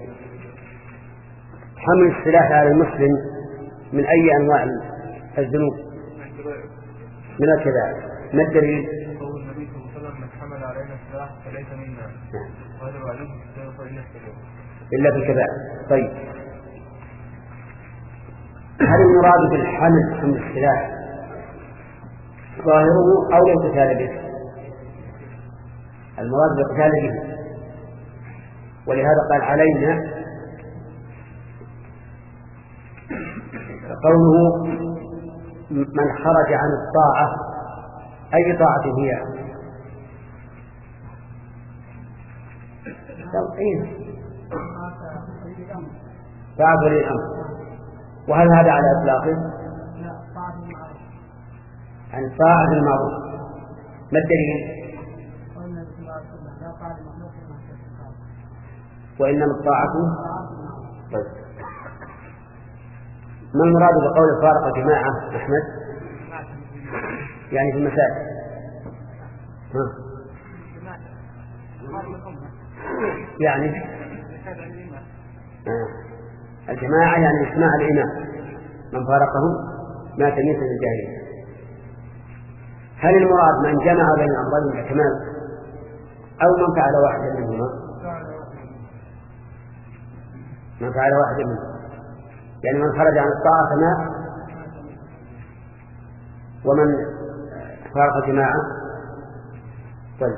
حمل السلاح على المسلم من أي أنواع الذنوب؟ من الكبائر. ما الدليل؟ قول النبي صلى الله عليه وسلم من حمل علينا السلاح فليس منا وهذا عليه فإنه إلا في الكبائر. طيب، هل المراد بالحمل حمل السلاح ظاهره أو القتال به؟ المراد بالقتال به، ولهذا قال علينا قوله من خرج عن الطاعة. أي طاعة هي؟ طاعة ولي الأمر. وهل هذا على إطلاقه؟ عن طاعة المعروف. ما الدليل؟ وإنما الطاعة. طيب، ما المراد بقول فارق جماعة أحمد؟ يعني في المساجد. ها. يعني آه. الجماعة يعني اسماع الإمام، من فارقهم مات ميتا الجاهلية. هل المراد من جمع بين أمرين بكمال أو من فعل واحدا منهما؟ من فعل واحدا منهما، يعني من خرج عن الطاعة فمات، ومن فارق جماعة. طيب،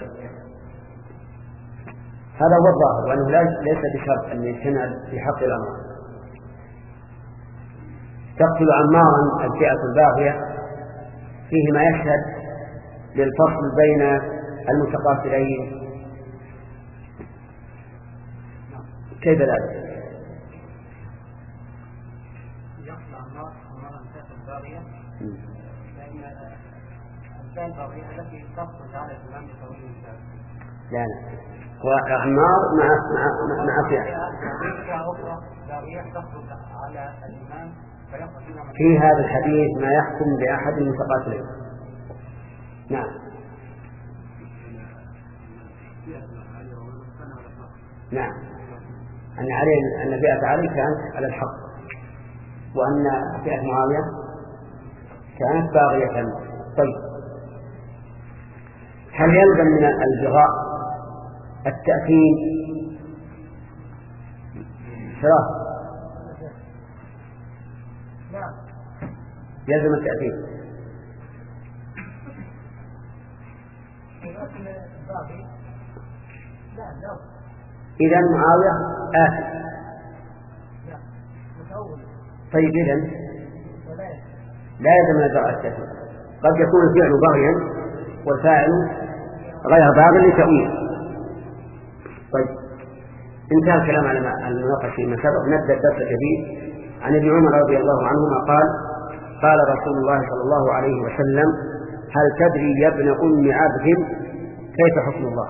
هذا هو الظاهر، وأنه ليس بشرط أن يجتمع في حق الأمر. تقتل عمارا الفئة الباغية فيه ما يشهد للفصل بين المتقاتلين. كيف ذلك؟ يقتل عمار عمارا الفئة الباغية لأن الفئة الباغية التي تخرج على الإمام بقول الإنسان. لا لا، وعمار مع مع مع فئة أخرى باغية تخرج على الإمام. في هذا الحديث ما يحكم بأحد المتقاتلين. نعم. نعم، أن عليه أن فئة علي كانت على الحق، وأن فئة معاوية كانت باغية. طيب، هل يلزم من البغاء التأثيم؟ ثلاث يلزم التأثير. إذا معاوية آثم. طيب، إذن لا يلزم البغاء التأثير. قد يكون الفعل باغيا والفاعل غير باغ لتأويل. طيب، انتهى الكلام على المناقشة فيما سبق. نبدأ الدرس الجديد. عن ابن عمر رضي الله عنهما قال قال رسول الله صلى الله عليه وسلم هل تدري يا ابن أم عبد كيف حكم الله؟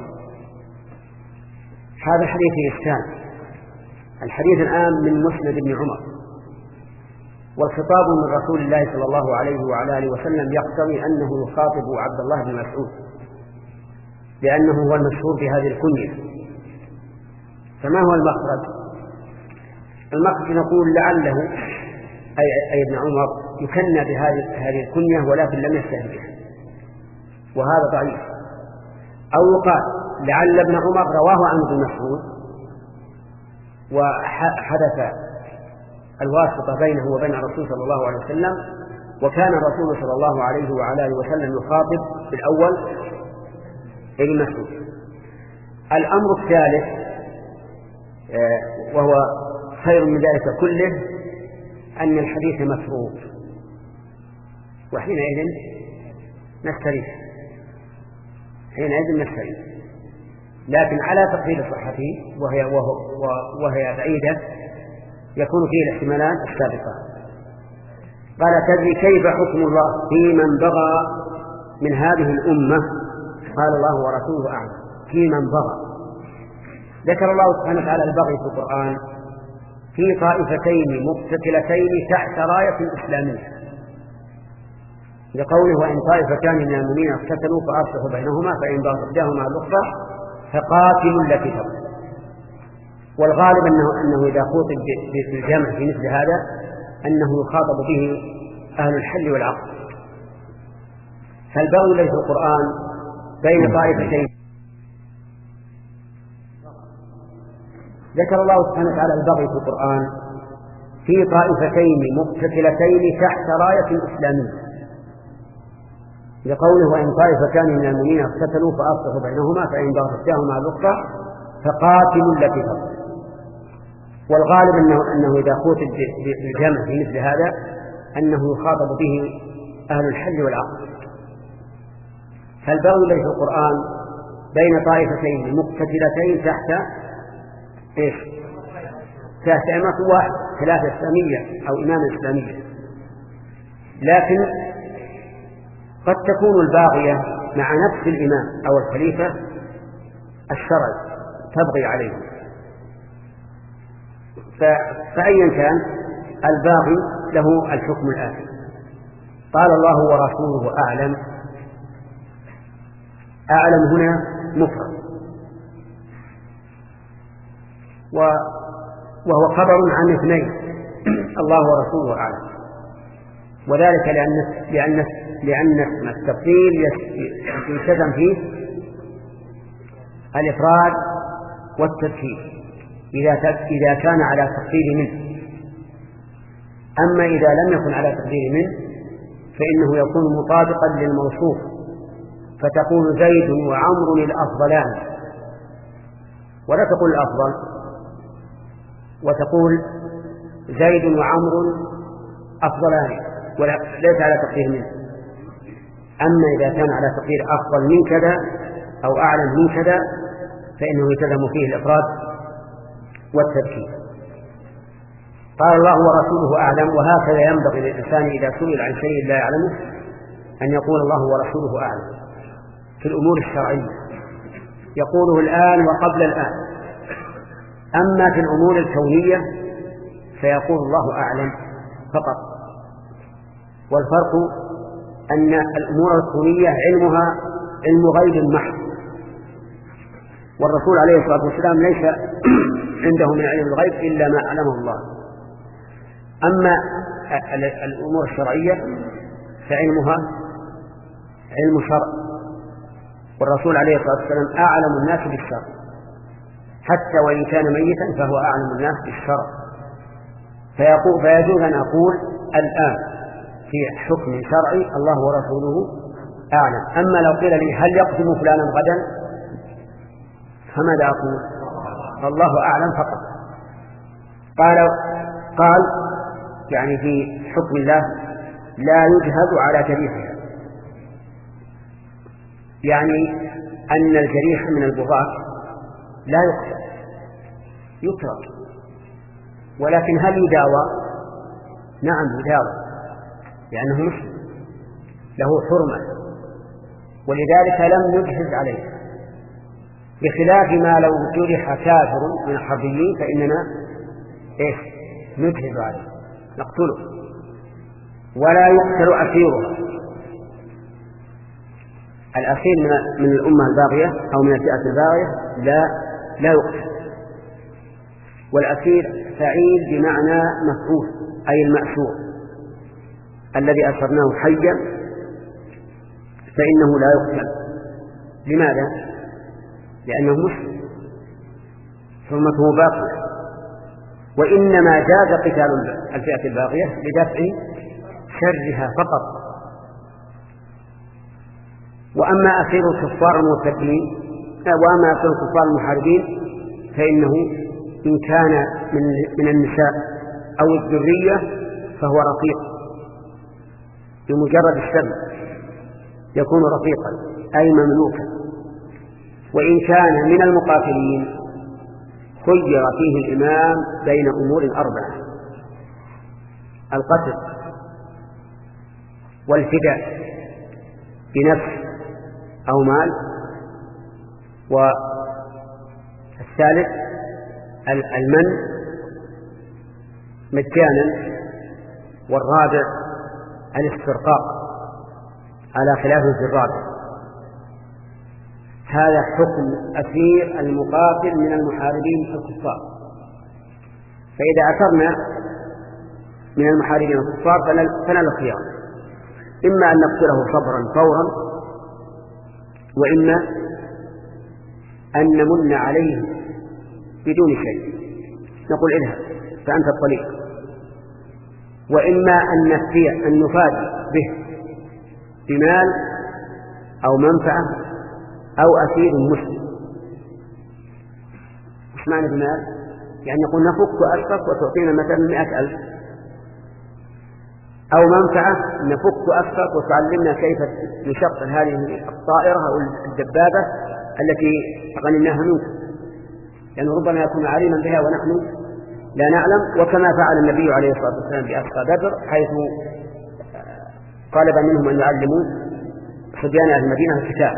هذا الحديث إشكال. الحديث الآن من مسند ابن عمر، والخطاب من رسول الله صلى الله عليه وعلى آله وسلم يقتضي أنه يخاطب عبد الله بن مسعود، لأنه هو المشهور بهذه الكنية. فما هو المخرج؟ المخرج نقول لعله أي, أي ابن عمر يكنى بهذه هذه الكنية ولكن لم يستهل بها، وهذا ضعيف. أو يقال لعل ابن عمر رواه عن ابن مسعود وحدث الواسطة بينه وبين الرسول صلى الله عليه وسلم، وكان الرسول صلى الله عليه وعلى آله وسلم يخاطب في الأول ابن مسعود. الأمر الثالث وهو خير من ذلك كله أن الحديث مفروض، وحينئذ نستريح حينئذ نستريح لكن على تقدير صحته وهي, وهي بعيدة يكون فيه الاحتمالان السابقة. قال تدري كيف حكم الله في من بغى من هذه الأمة؟ قال الله ورسوله أعلم. في من بغى، ذكر الله سبحانه وتعالى البغي في القرآن في طائفتين مقتتلتين تحت راية إسلامية، لقوله وإن طائفتان من المؤمنين اقتتلوا فأصلحوا بينهما فإن بغت إحداهما على الأخرى فقاتلوا التي تبغي. والغالب أنه, أنه إذا خوطب بالجمع في مثل هذا أنه يخاطب به أهل الحل والعقد. فالبغي الذي في القرآن بين طائفتين، ذكر الله سبحانه وتعالى البغي في القرآن في طائفتين مقتتلتين تحت راية إسلامية، لقوله وإن طائفتان من المؤمنين اقتتلوا فأصلحوا بينهما فإن بغت إحداهما على الأخرى فقاتلوا التي تبغي. والغالب أنه, أنه إذا خوطب بالجمع في مثل هذا أنه يخاطب به أهل الحل والعقد. فالبغي الذي في القرآن بين طائفتين مقتتلتين تحت إيش؟ تحت إمامة واحد، خلافة إسلامية أو إمامة إسلامية. لكن قد تكون الباغية مع نفس الإمام أو الخليفة الشرعي تبغي عليه، فأيا كان الباغي له الحكم الآتي. قال الله ورسوله أعلم. أعلم هنا مفرد، وهو خبر عن اثنين، الله ورسوله أعلم، وذلك لأن لأن لأن اسم التفضيل يلتزم فيه الإفراد والتذكير إذا إذا كان على تقدير منه. أما إذا لم يكن على تقدير منه فإنه يكون مطابقا للموصوف، فتقول زيد وعمر الأفضلان، ولا تقول الأفضل، وتقول زيد وعمر أفضلان وليس على تقدير منه. أما إذا كان على تقدير أفضل من كذا أو أعلم من كذا فإنه يلتزم فيه الإفراد والتذكير. قال الله ورسوله أعلم. وهكذا ينبغي للإنسان إذا سئل عن شيء لا يعلمه أن يقول الله ورسوله أعلم في الأمور الشرعية، يقوله الآن وقبل الآن. أما في الأمور الكونية فيقول الله أعلم فقط. والفرق أن الأمور الكونية علمها علم غيب محض، والرسول عليه الصلاة والسلام ليس عنده من علم الغيب إلا ما علمه الله. أما الأمور الشرعية فعلمها علم شرع، والرسول عليه الصلاة والسلام أعلم الناس بالشرع، حتى وإن كان ميتا فهو أعلم الناس بالشرع. فيقول فيجوز أن أقول الآن في حكم شرعي الله ورسوله أعلم. أما لو قيل لي هل يقسم فلانا غدا فماذا أقول؟ الله أعلم فقط. قال قال يعني في حكم الله لا يجهز على جريحها، يعني أن الجريح من البغاة لا يقتل يترك، ولكن هل يداوى؟ نعم يداوى لأنه مسلم له حرمة، ولذلك لم نجهز عليه، بخلاف ما لو جرح كافر من الحربيين فإننا إيش نجهز عليه نقتله ولا يقتل أسيره. الأسير من, من الأمة الباغية أو من الفئة الباغية لا لا يقتل. والأسير فعيل بمعنى مفعول، أي المأسور الذي أسرناه حيا فإنه لا يقتل. لماذا؟ لأنه مسلم، حرمته باقية، وإنما جاز قتال الفئة الباغية لدفع شرها فقط. وأما أسير الكفار المرتدين وأما أسير الكفار المحاربين فإنه إن كان من من النساء أو الذرية فهو رقيق، بمجرد السبب يكون رقيقا أي مملوكا. وإن كان من المقاتلين خير فيه الإمام بين أمور أربعة: القتل والفداء بنفس أو مال، والثالث المن مجانا، والرابع الاسترقاق على خلاف في الرابع. هذا حكم أسير المقاتل من المحاربين الكفار. فإذا أسرنا من المحاربين الكفار فلنا الخيار: إما أن نقتله صبرا فورا، وإما أن نمن عليه بدون شيء، نقول اذهب فأنت الطليق، وإما أن نفدي أن نفادي به بمال أو منفعة أو أسير مسلم. وش معنى بمال؟ يعني يقول نفك أسرك وتعطينا مثلا مئة ألف، أو منفعة نفك أسرك وتعلمنا كيف نشغل هذه الطائرة أو الدبابة التي غنمناها منك، لأنه يعني ربما يكون عليما بها ونحن لا نعلم، وكما فعل النبي عليه الصلاة والسلام بأسرى بدر حيث طلب منهم أن يعلموا صبيان أهل المدينة الكتاب.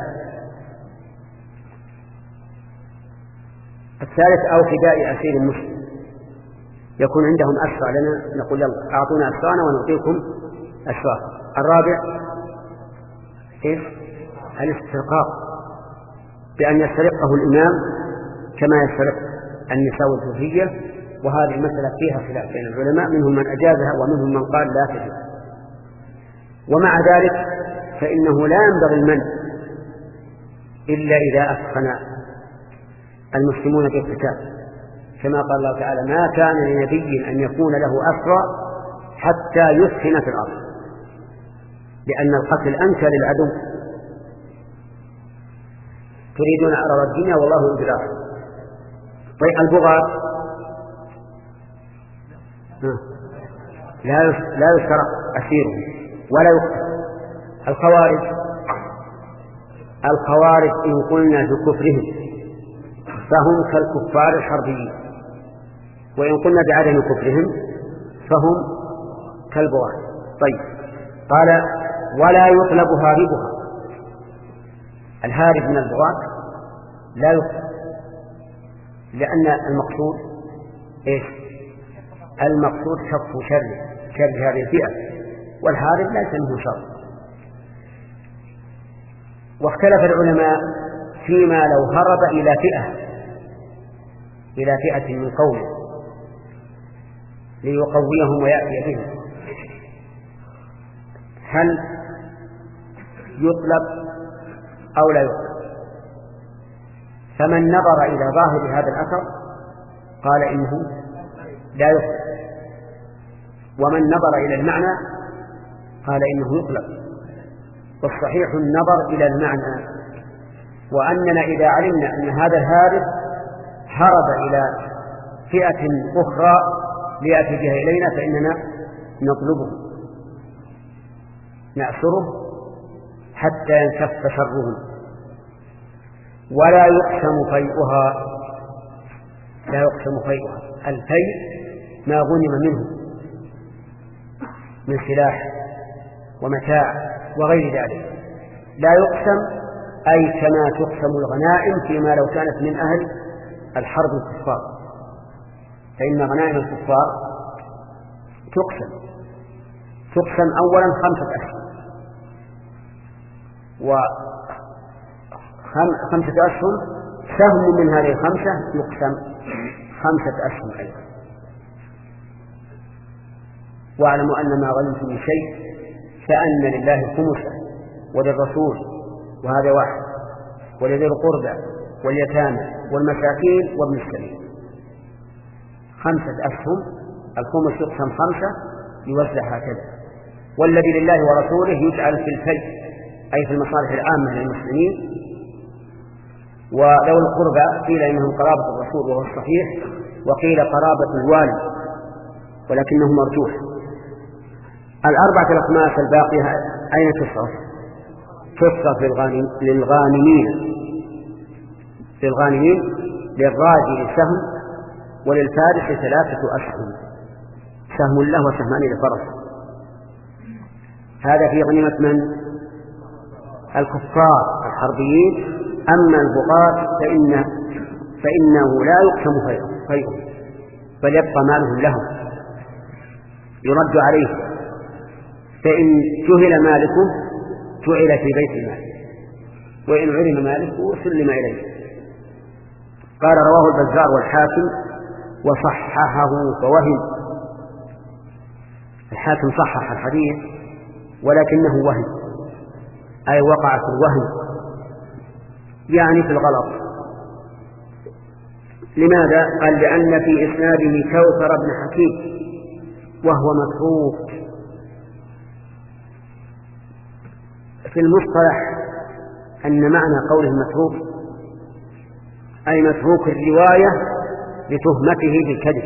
الثالث أو فداء أسير مسلم، يكون عندهم أسرى لنا نقول يلا أعطونا أسرانا ونعطيكم أسرى. الرابع إيش؟ الاسترقاق، بأن يسترقه الإمام كما يسترق النساء والذرية، وهذه المسألة فيها خلاف بين العلماء، منهم من أجازها ومنهم من قال لا تجوز. ومع ذلك فإنه لا ينبغي المنع إلا إذا أثخن المسلمون بالقتال، كما قال الله تعالى: ما كان لنبي أن يكون له أسرى حتى يثخن في الأرض، لأن القتل أنكى للعدو. تريدون عرض الدنيا والله يريد الآخرة. طيب البغاة لا يشترط أسيرهم ولا يقتل. الخوارج الخوارج إن قلنا بكفرهم فهم كالكفار الحربيين، وإن قلنا بعدم كفرهم فهم كالبغاة. طيب قال: ولا يطلب هاربها. الهارب من البغاة لا يطلب، لأن المقصود إيش؟ المقصود كف شر شر هذه الفئة، والهارب ليس منه شر. واختلف العلماء فيما لو هرب إلى فئة إلى فئة من قومه ليقويهم ويأتي بهم، هل يطلب أو لا يطلب؟ فمن نظر إلى ظاهر هذا الأثر قال إنه لا يطلب، ومن نظر إلى المعنى قال إنه يطلب. والصحيح النظر إلى المعنى، وأننا إذا علمنا أن هذا الهارب هرب إلى فئة أخرى ليأتي بها إلينا فإننا نطلبه نأسره حتى ينكف شرهم. ولا يقسم فيئها، لا يقسم فيئها. الفيء ما غنم منه من سلاح ومتاع وغير ذلك، لا يقسم أي كما تقسم الغنائم فيما لو كانت من أهل الحرب الكفار، فإن غنائم الكفار تقسم تقسم أولا خمسة أشهر، وخمسة أشهر سهم من هذه الخمسة يقسم خمسة أشهر أيضا. واعلموا أن ما غنمتم من شيء فأن لله خمسه وللرسول وهذا واحد، ولذي القربى واليتامى والمساكين وابن السبيل. خمسة أسهم، الخمس يقسم خمسة يوزع هكذا. والذي لله ورسوله يجعل في الفيء أي في المصالح العامة للمسلمين. وذوي القربى قيل إنهم قرابة الرسول وهو الصحيح، وقيل قرابة الوالد ولكنه مرجوح. الأربعة الأخماس الباقية أين تصرف؟ تصرف للغانمين للغانمين للراجل سهم وللفارس ثلاثة أسهم، سهم له وسهمان لفرس. هذا في غنيمة من؟ الكفار الحربيين. أما البغاة فإن فإنه لا يقسم فيهم بل يبقى مالهم لهم يرد عليه، فإن جهل مالكه جعل في بيت المال، وإن علم مالكه سلم إليه. قال رواه البزار والحاكم وصححه فوهم. الحاكم صحح الحديث ولكنه وهم، أي وقع في الوهم يعني في الغلط. لماذا؟ قال لأن في إسناده كوثر بن حكيم وهو متروك. في المصطلح أن معنى قوله متروك أي متروك الرواية لتهمته بالكذب،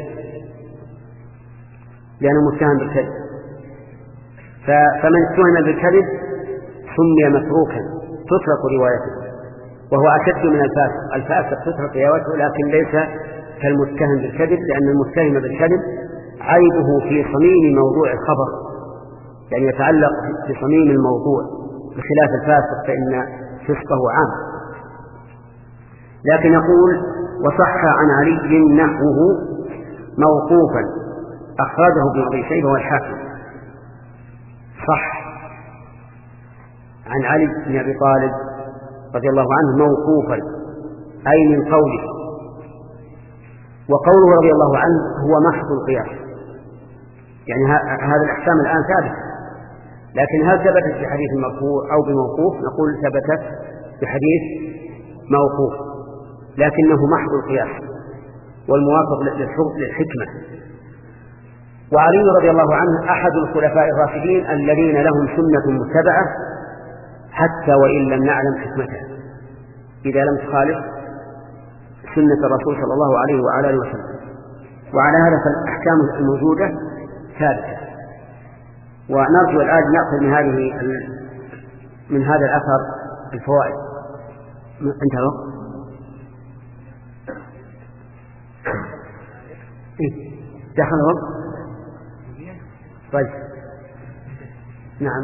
لأنه متهم بالكذب. فمن اتهم بالكذب سمي متروكا تترك روايته، وهو أشد من الفاسق. الفاسق تترك روايته لكن ليس كالمتهم بالكذب، لأن المتهم بالكذب عيبه في صميم موضوع الخبر، يعني يتعلق في صميم الموضوع، بخلاف الفاسق فإن فسقه عام. لكن يقول وصح عن علي نحوه موقوفا أخرجه ابن أبي شيبة والحاكم. صح عن علي بن أبي طالب رضي الله عنه موقوفا أي من قوله، وقوله رضي الله عنه هو محض القياس، يعني هذا الأحكام الآن ثابتة، لكن هل ثبتت في حديث مرفوع أو بموقوف؟ نقول ثبتت في حديث موقوف، لكنه محض القياس والموافق للحكمة. وعلي رضي الله عنه أحد الخلفاء الراشدين الذين لهم سنة متبعة حتى وإن لم نعلم حكمتها، إذا لم تخالف سنة الرسول صلى الله عليه وعلى آله وسلم. وعلى هذا فالأحكام الموجودة ثابتة. ونرجو الآن نأخذ من هذه من هذا الأثر الفوائد. انتهى الوقت؟ إيه؟ دخل الوقت؟ طيب نعم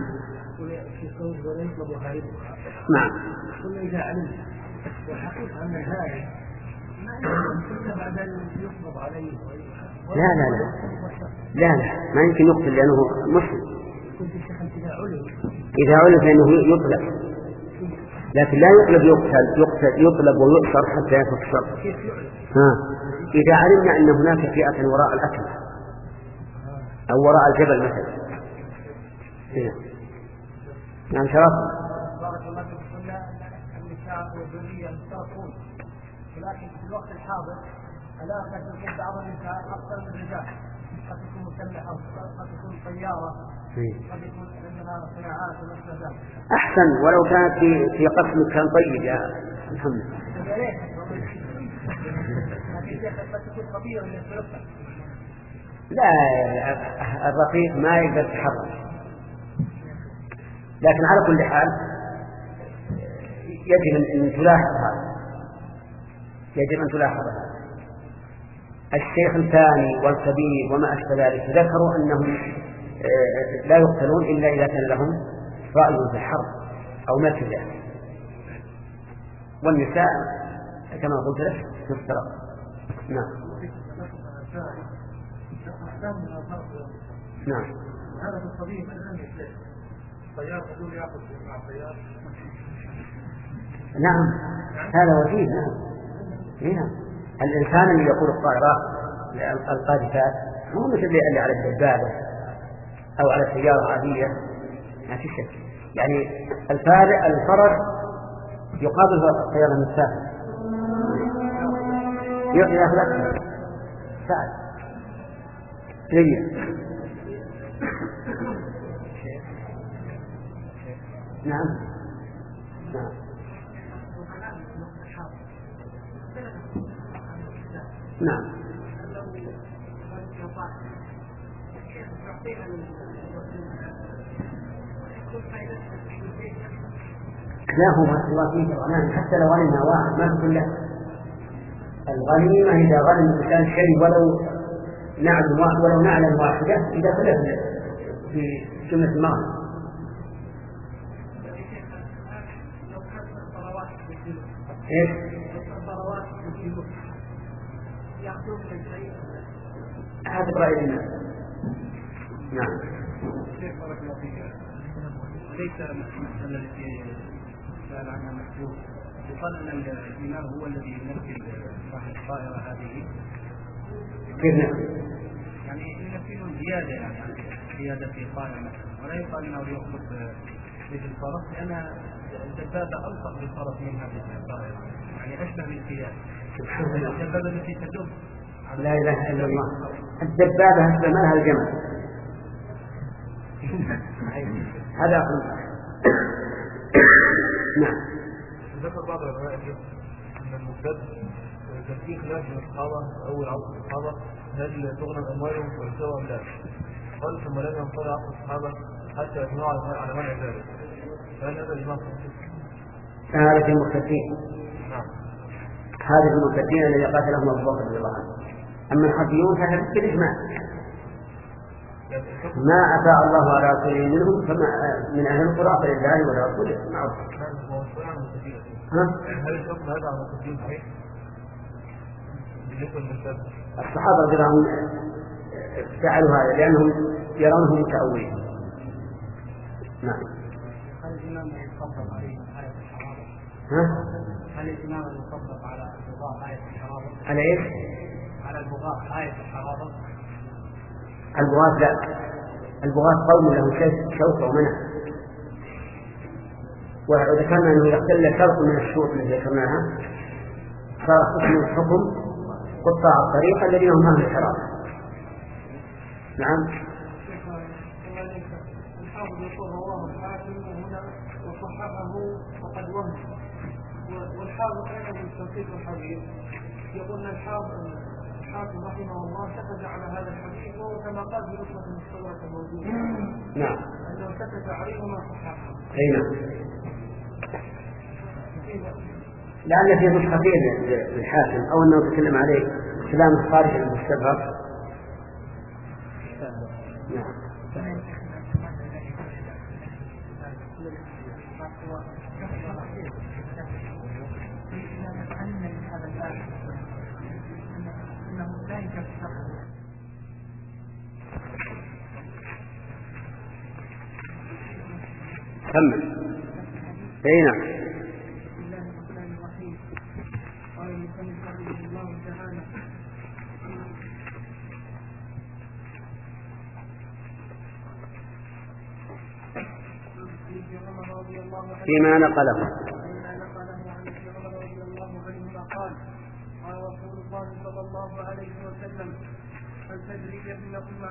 نعم. ثم إذا علمت والحقيقة أن الهائل ما يمكن بعد أن يفرض عليه. لا لا لا لا لا ما يمكن يقتل لأنه مسلم. إذا علم فإنه يطلب، لكن لا يطلب يقتل يقتل يطلب ويؤسر حتى يفك الشر. ها إذا علمنا أن هناك فئة وراء الأكل أو وراء الجبل مثلا. نعم شرف. بارك الله فيكم. قلنا النساء والذرية مشتركون، ولكن في الوقت الحاضر ألا قد يكون بعض النساء أكثر من الرجال، قد تكون مسلحة، قد تكون طيارة، قد يكون عندنا صناعات ومثل ذلك. أحسن ولو كانت في في قسم كان طيب يا محمد. لا الرقيق ما يقدر يتحرك، لكن على كل حال يجب أن تلاحظ هذا، يجب أن تلاحظ هذا. الشيخ الثاني والكبير وما أشبه ذلك ذكروا أنهم لا يقتلون إلا إذا كان لهم رأي في الحرب أو مثل ذلك، والنساء كما قلت لك تفترق. نعم نعم. هذا في الطبيب الآن يحلف الطيار يقول يأخذ مع الطيار. نعم هذا وجيه. نعم نعم. الإنسان اللي يقول الطائرات القاذفات مو مثل اللي على الدبابة أو على سيارة عادية، ما في شك. يعني الفارق الفرس يقابل الطيران السافر يأخذ أكثر سعد ليه. نعم نعم نعم لا هو الله فيه الغنائم حتى لو غنم واحد ما تكون له. الغنيمة إذا غنم الإنسان شيء ولو نعل واحد ولو نعلا واحدة إذا خلف في جملة المغنم. إيش؟ هذا رأي الناس. نعم. ليس المسألة التي سأل عنها محجوب يقال أن الإمام هو الذي ينفذ صاحب الطائرة هذه. كيف نعم؟ يعني ينفذ الزيادة يعني زيادة في طائرة مثلا ولا يقال أنه يأخذ رجل الفرس لأن الدبابة ألصق بالفرس من هذه الطائرة يعني أشبه بالقياس. الدبابة التي تدب. لا إله إلا الله. الدبابة أشبه ما لها الجمل. هذا أقول. نعم. ذكر بعض العلماء أن المرتد كان فيه خلاف من الصحابة أول عصر الصحابة هل تغنى أموالهم ويسوى أم لا؟ قال ثم لم ينقل عصر الصحابة حتى يجمعوا على منع ذلك. فهل هذا الإمام هذا في المرتدين. نعم. هذا في المرتدين الذي قاتلهم أبو بكر رضي الله عنه. أما الحربيون فهذا بالإجماع. ما أفاء الله على رسوله منهم فما من أهل القرى فلله ولرسوله معروف. هل الحكم هذا على المرتدين صحيح؟ بالنسبة للمرتد الصحابة رضي الله عنهم فعلوا هذا لأنهم يرونه متأولين. نعم. هل الإمام يطبق عليه آية الحرارة؟ ها؟ هل الإمام يطبق على البغاء آية الحرارة؟ على إيش؟ على البغاء آية الحرارة. البغاة لا. البغاة قوم له شوك ومنع. وذكرنا أنه يختل شرط من الشروط التي ذكرناها صار حكم الحكم قطاع الطريق الذين هم أهل الحرارة. نعم. الحافظ يقول رواه الحاكم وهنا وصححه وقد وهم والحافظ أيضا من تنقيح الحديث يقول الحافظ الحاكم رحمه الله سكت على هذا الحديث وهو كما قال في نسخة المستدرك الموجودة. نعم. أنه سكت عليه وما صححه. أي نعم. لعل فيه نسختين للحاكم أو أنه تكلم عليه كلام خارج عن المستدرك. نعم. كمل. أي نعم. فيما نقله قال قال رسول الله صلى الله عليه وسلم هل تدري يا ابن أم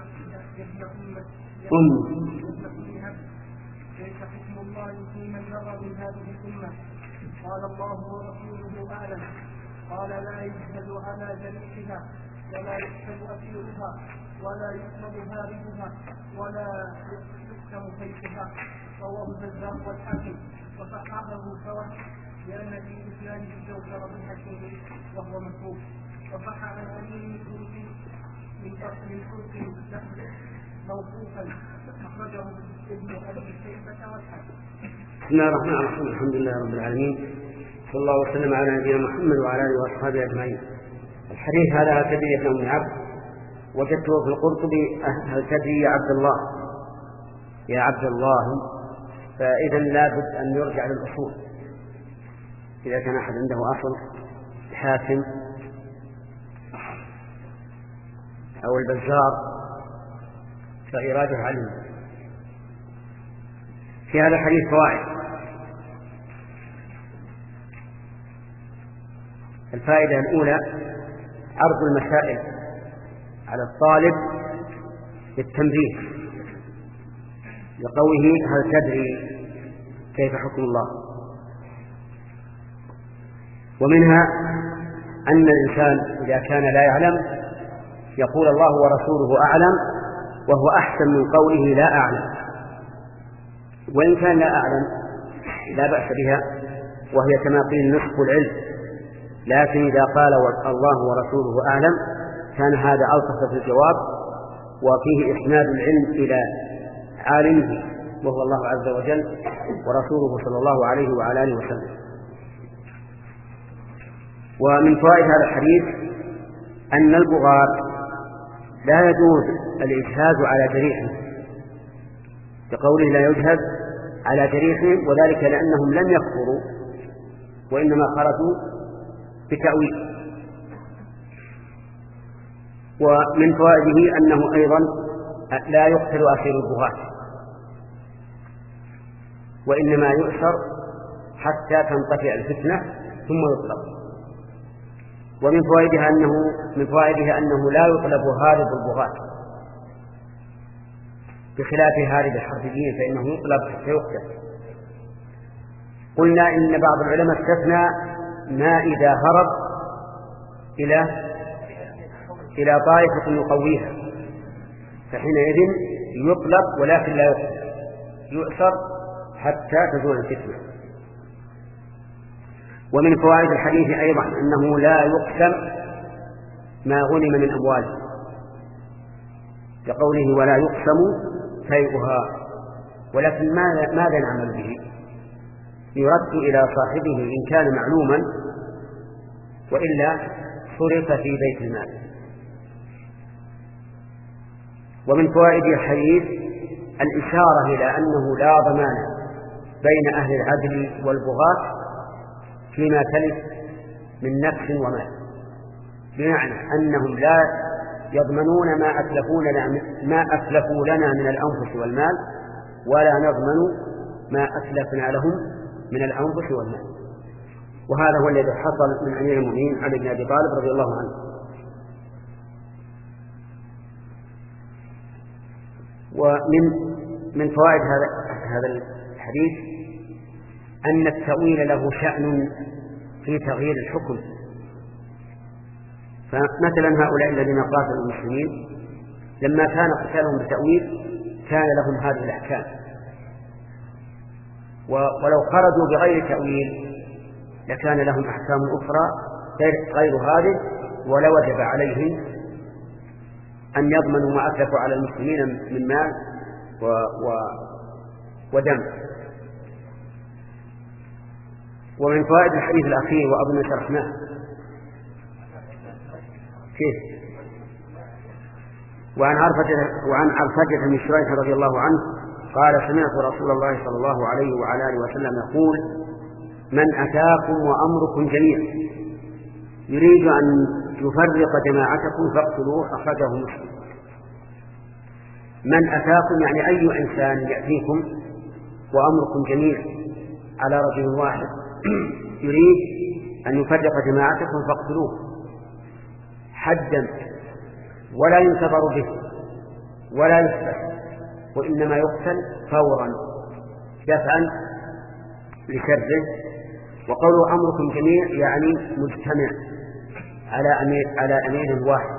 كيف حكم الله في من بغى من هذه الأمة؟ قال الله ورسوله أعلم. قال لا يشهد على جريحها ولا يحسب أسيرها ولا يطلب هاربها ولا يحكم كيفها. رواه البزار والحاكم وصححه سواء لأن في إسناده الجوهر بن حكيم وهو مكروه. وصح عن أمين الكرسي من من كرسي موقوفا أخرجه ابن أبي شيبة والحاكم. بسم الله الرحمن الرحيم. الحمد لله رب العالمين صلى الله وسلم على نبينا محمد وعلى آله وأصحابه أجمعين. الحديث هذا هل تدري يا ابن أم عبد وجدته في القرطبي هل تدري يا عبد الله يا عبد الله. فإذا لابد أن يرجع للأصول. إذا كان أحد عنده أصل حاكم أو البزار فإراده علم. في هذا الحديث فوائد. الفائدة الأولى عرض المسائل على الطالب للتنبيه لقوله هل تدري كيف حكم الله. ومنها أن الإنسان إذا كان لا يعلم يقول الله ورسوله أعلم، وهو أحسن من قوله لا أعلم. وإن كان لا أعلم لا بأس بها، وهي كما قيل نصف العلم، لكن إذا قال الله ورسوله أعلم كان هذا ألطف في الجواب، وفيه إسناد العلم إلى عالمه وهو الله عز وجل ورسوله صلى الله عليه وعلى آله وسلم. ومن فوائد هذا الحديث أن البغاة لا يجوز الإجهاز على جريحه، بقوله لا يجهز على جريحهم، وذلك لأنهم لم يكفروا وإنما خرجوا بتأويل. ومن فوائده أنه أيضا لا يقتل أسير البغاة، وإنما يؤسر حتى تنطفئ الفتنة ثم يطلق. ومن فوائدها أنه من فوائدها أنه لا يطلب هارب البغاة بخلاف هارب الحربيين فإنه يطلب حتى يقتل. قلنا إن بعض العلماء استثنى ما إذا هرب إلى إلى طائفة يقويها، فحينئذ يطلب ولكن لا يقتل، يؤسر حتى تزول الفتنة. ومن فوائد الحديث أيضا أنه لا يقسم ما غنم من أمواله، لقوله ولا يقسم شيئها، ولكن ماذا نعمل به؟ يرد إلى صاحبه إن كان معلوما، وإلا صرف في بيت المال. ومن فوائد الحديث الإشارة إلى أنه لا ضمان بين أهل العدل والبغاة فيما تلف من نفس ومال، بمعنى أنهم لا يضمنون ما أتلفوا لنا ما أتلفوا لنا من الأنفس والمال، ولا نضمن ما أتلفنا لهم من الأنفس والمال. وهذا هو الذي حصل من أمير المؤمنين علي بن أبي طالب رضي الله عنه. ومن من فوائد هذا هذا الحديث أن التأويل له شأن في تغيير الحكم. فمثلا هؤلاء الذين قاتلوا المسلمين لما كان قتالهم بتأويل كان لهم هذه الأحكام، ولو خرجوا بغير تأويل لكان لهم أحكام أخرى غير هذه، ولوجب عليهم أن يضمنوا ما أتلفوا على المسلمين من مال و... و... ودم. ومن فوائد الحديث الأخير وأظن شرحناه كيف وعن عرفجة وعن عرفجة بن شريح رضي الله عنه قال سمعت رسول الله صلى الله عليه وعلى آله وسلم يقول من أتاكم وأمركم جميع يريد أن يفرق جماعتكم فاقتلوه، أخرجه مسلم. من أتاكم يعني أي إنسان يأتيكم وأمركم جميع على رجل واحد يريد أن يفرق جماعتكم فاقتلوه حدا، ولا ينتظر به ولا يسبح، وإنما يقتل فورا دفعا لشره. وقولوا أمركم جميع يعني مجتمع على أمير على أمير واحد.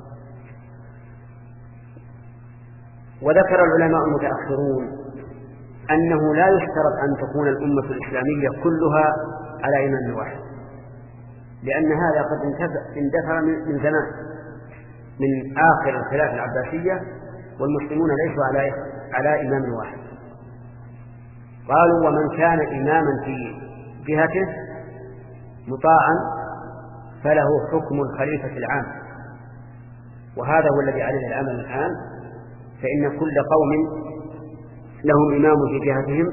وذكر العلماء المتأخرون أنه لا يشترط أن تكون الأمة الإسلامية كلها على إمام واحد، لأن هذا قد اندثر من زمان من آخر الخلافة العباسية والمسلمون ليسوا على على إمام واحد. قالوا ومن كان إماما في جهته مطاعا فله حكم الخليفة العام، وهذا هو الذي عليه العمل الآن، فإن كل قوم لهم إمام في جهتهم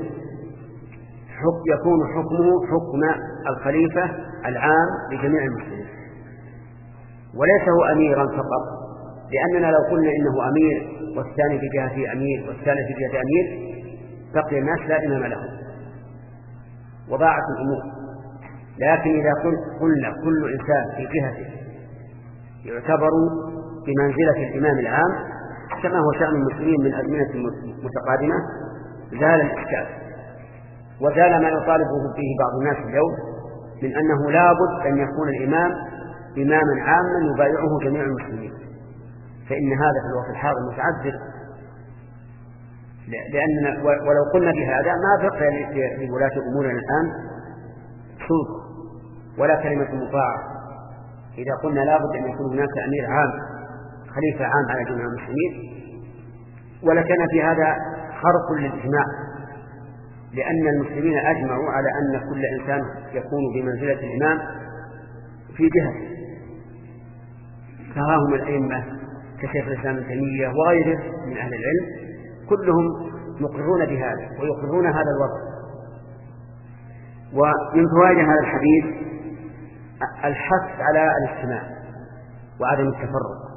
يكون حكمه حكم الخليفة العام لجميع المسلمين، وليس هو أميرا فقط، لأننا لو قلنا إنه أمير والثاني في جهته أمير والثالث في جهته أمير بقي الناس لا إمام لهم وضاعت الأمور. لكن إذا قلنا كل إنسان في جهته يعتبر بمنزلة الإمام العام كما هو شأن المسلمين من أزمنة متقادمة زال الإشكال وزال ما يطالبه فيه بعض الناس اليوم من أنه لا بد أن يكون الإمام إماما عاما يبايعه جميع المسلمين، فإن هذا في الوقت الحاضر متعذر، لأن ولو قلنا بهذا ما بقي لولاة أمورنا الآن سلطة ولا كلمة مطاعة. إذا قلنا لا بد أن يكون هناك أمير عام خليفة عام على جميع المسلمين، ولكان في هذا خرق للإجماع، لأن المسلمين أجمعوا على أن كل إنسان يكون بمنزلة الإمام في جهة. تراهم الأئمة كشيخ الإسلام ابن تيمية وغيره من أهل العلم كلهم مقرون بهذا ويقرون هذا الوضع. ومن فوائد هذا الحديث الحث على الاجتماع وعدم التفرق،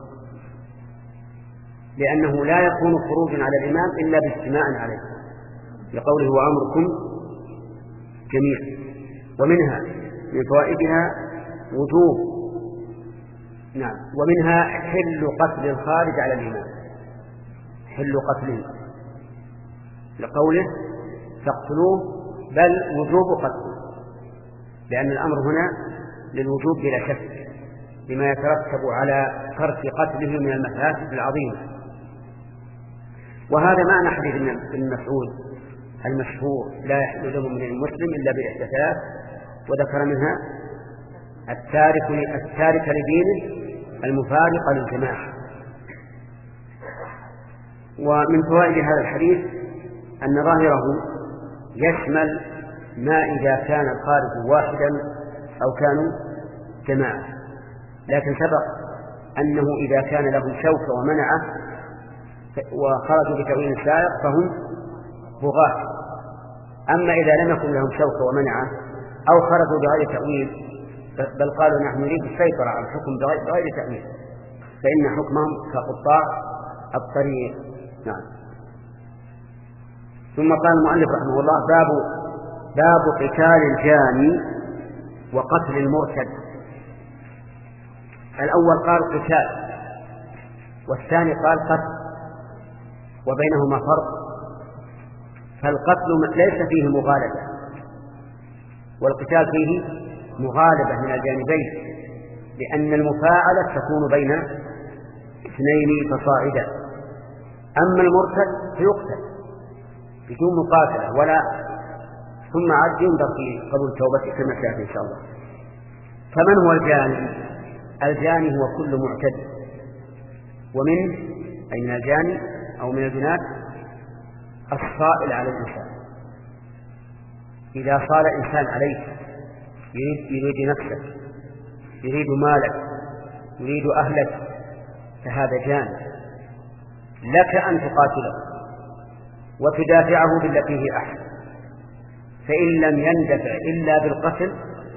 لأنه لا يكون خروجا على الإمام إلا باجتماع عليه، لقوله وأمركم جميعا. ومنها من فوائدها وجوب نعم ومنها حل قتل الخارج على الإمام، حل قتله لقوله تقتلوه بل وجوب قتله، لأن الأمر هنا للوجوب بلا شك لما يترتب على ترك قتله من المفاسد العظيمة. وهذا معنى حديث ابن مسعود المشهور لا يحل دم من المسلم إلا بإحداثات، وذكر منها التارك التارك لدينه المفارق للجماعة. ومن فوائد هذا الحديث أن ظاهره يشمل ما إذا كان الخارج واحدا أو كانوا جماعة، لكن سبق أنه إذا كان له شوكة ومنعه وخرجوا بتأويل سائق فهم بغاة. أما إذا لم يكن لهم شوكة ومنعه أو خرجوا بغير تأويل بل قالوا نحن نريد السيطرة على الحكم بغير تأويل فإن حكمهم كقطاع الطريق. نعم. ثم قال المؤلف رحمه الله باب باب قتال الجاني وقتل المرتد. الأول قال قتال والثاني قال قتل وبينهما فرق. فالقتل ليس فيه مغالبة والقتال فيه مغالبة من الجانبين، لأن المفاعلة تكون بين اثنين فصاعدا. أما المرتد فيقتل بدون مقاتلة ولا ثم عاد ينظر في قبول توبته كما سيأتي إن شاء الله. فمن هو الجاني؟ الجاني هو كل معتد، ومن أي من الجاني أو من الجنات الصائل على الإنسان. إذا صال إنسان عليك يريد, يريد نفسك يريد مالك يريد أهلك فهذا جاني، لك أن تقاتله وتدافعه بالتي هي أحسن، فإن لم يندفع إلا بالقتل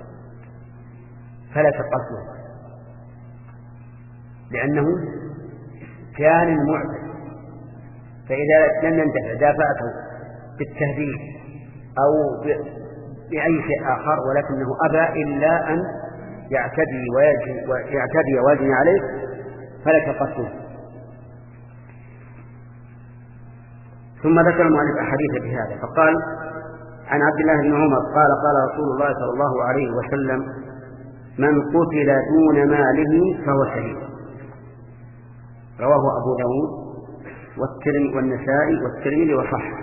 فلا تقتله، لأنه جان معتد. فإذا لم يندفع دافعته بالتهديد أو بأي شيء آخر ولكنه أبى إلا أن يعتدي ويعتدي ويجني عليه فلا تقتله. ثم ذكر المؤلف أحاديث بهذا فقال عن عبد الله بن عمر قال قال رسول الله صلى الله عليه وسلم من قتل دون ماله فهو شهيد. رواه أبو داود والترمذي والنسائي والترمذي وصححه.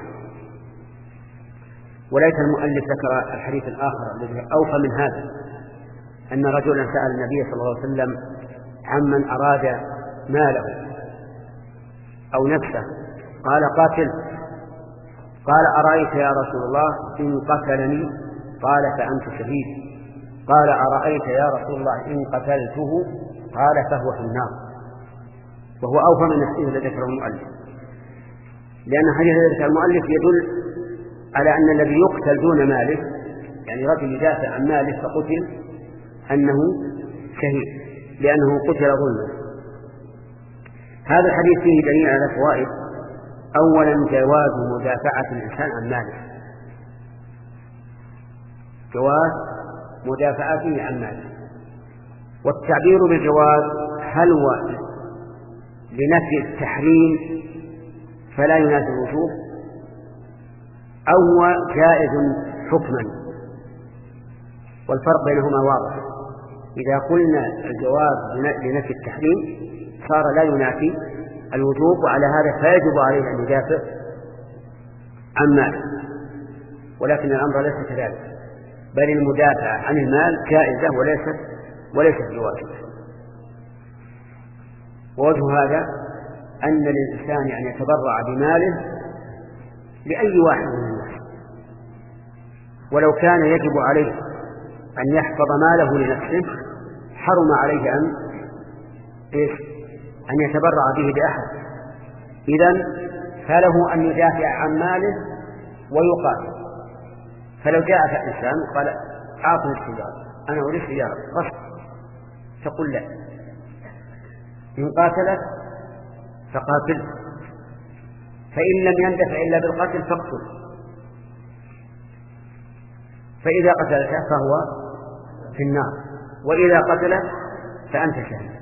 وليس المؤلف ذكر الحديث الآخر الذي أوفى من هذا، أن رجلا سأل النبي صلى الله عليه وسلم عمن أراد ماله أو نفسه قال قاتل، قال أرأيت يا رسول الله إن قتلني؟ قال فأنت شهيد. قال أرأيت يا رسول الله إن قتلته؟ قال فهو في النار. وهو أوفى من الحديث الذي ذكره المؤلف، لأن حديث ذلك المؤلف يدل على أن الذي يقتل دون ماله يعني رجل يدافع عن ماله فقتل أنه شهيد لأنه قتل ظلما. هذا الحديث فيه دليل على فوائد. أولا جواز مدافعة الإنسان عن ماله، جواز مدافعته عن ماله. والتعبير بالجواز هل هو لنفي التحريم فلا ينافي الوجوب، أو جائز حكما؟ والفرق بينهما واضح. إذا قلنا الجواز لنفي التحريم صار لا ينافي الوجوب، وعلى هذا فيجب عليه أن يدافع عن ماله. ولكن الأمر ليس كذلك، بل المدافع عن المال جائزة وليست وليست بواجبة. ووجه هذا أن للإنسان أن يتبرع بماله لأي واحد من الناس، ولو كان يجب عليه أن يحفظ ماله لنفسه حرم عليه أن إيش؟ أن يتبرع به بأحد. إذن فله أن يدافع عن ماله ويقاتل. فلو جاء إنسان قال أعطني السيارة، أنا أريد سيارة غصب، تقول لا، إن قاتلت فقاتل، فإن لم يندفع إلا بالقتل فاقتل، فإذا قتلته فهو في النار، وإذا قتله فأنت شهيد.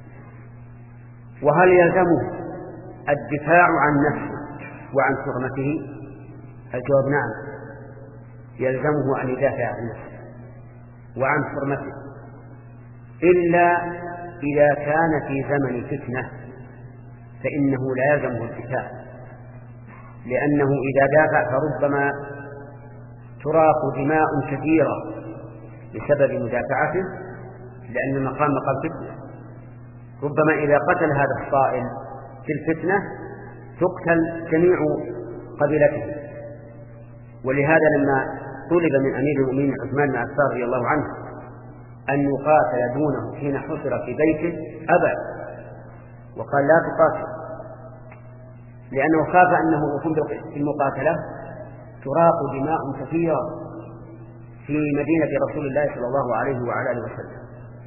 وهل يلزمه الدفاع عن نفسه وعن حرمته؟ الجواب نعم، يلزمه أن يدافع عن نفسه وعن حرمته، إلا إذا كان في زمن فتنة فإنه لا يلزمه الدفاع، لأنه إذا دافع فربما تراق دماء كثيرة بسبب مدافعته، لأن المقام مقام فتنة. ربما إذا قتل هذا الصائل في الفتنة تقتل جميع قبيلته. ولهذا لما طلب من أمير المؤمنين عثمان بن عفان رضي الله عنه أن يقاتل دونه حين حصر في بيته أبى وقال لا تقاتل، لأنه خاف أنه يكون في المقاتلة تراق دماء كثيرة في مدينة رسول الله صلى الله عليه وعلى آله وسلم،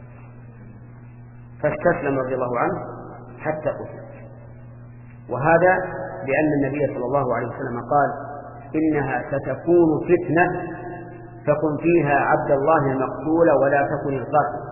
فاستسلم رضي الله عنه حتى قتل. وهذا لأن النبي صلى الله عليه وسلم قال إنها ستكون فتنة فكن فيها عبد الله المقتول ولا تكن القاتل،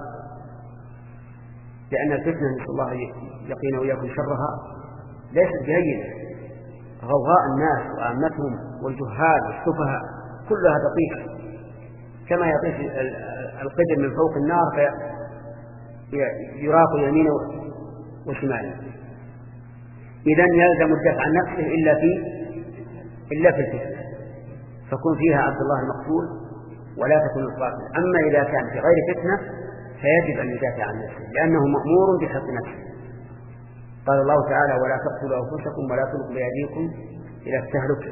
لأن الفتنة نسأل الله يقينا وإياكم شرها ليست جيدة. غوغاء الناس وأمتهم والجهال والسفهاء كلها تطيش كما يطيش القدر من فوق النار فيراق يمينه وشماله. إذن يلزم الدفع عن نفسه إلا في إلا في الفتنة، فكن فيها عبد الله المقتول ولا تكن القاتل. أما إذا كان في غير فتنة فيجب أن يدافع عن نفسه، لأنه مأمور بحق نفسه. قال الله تعالى ولا تقتلوا أنفسكم ولا تلقوا بأيديكم إلى التهلكة.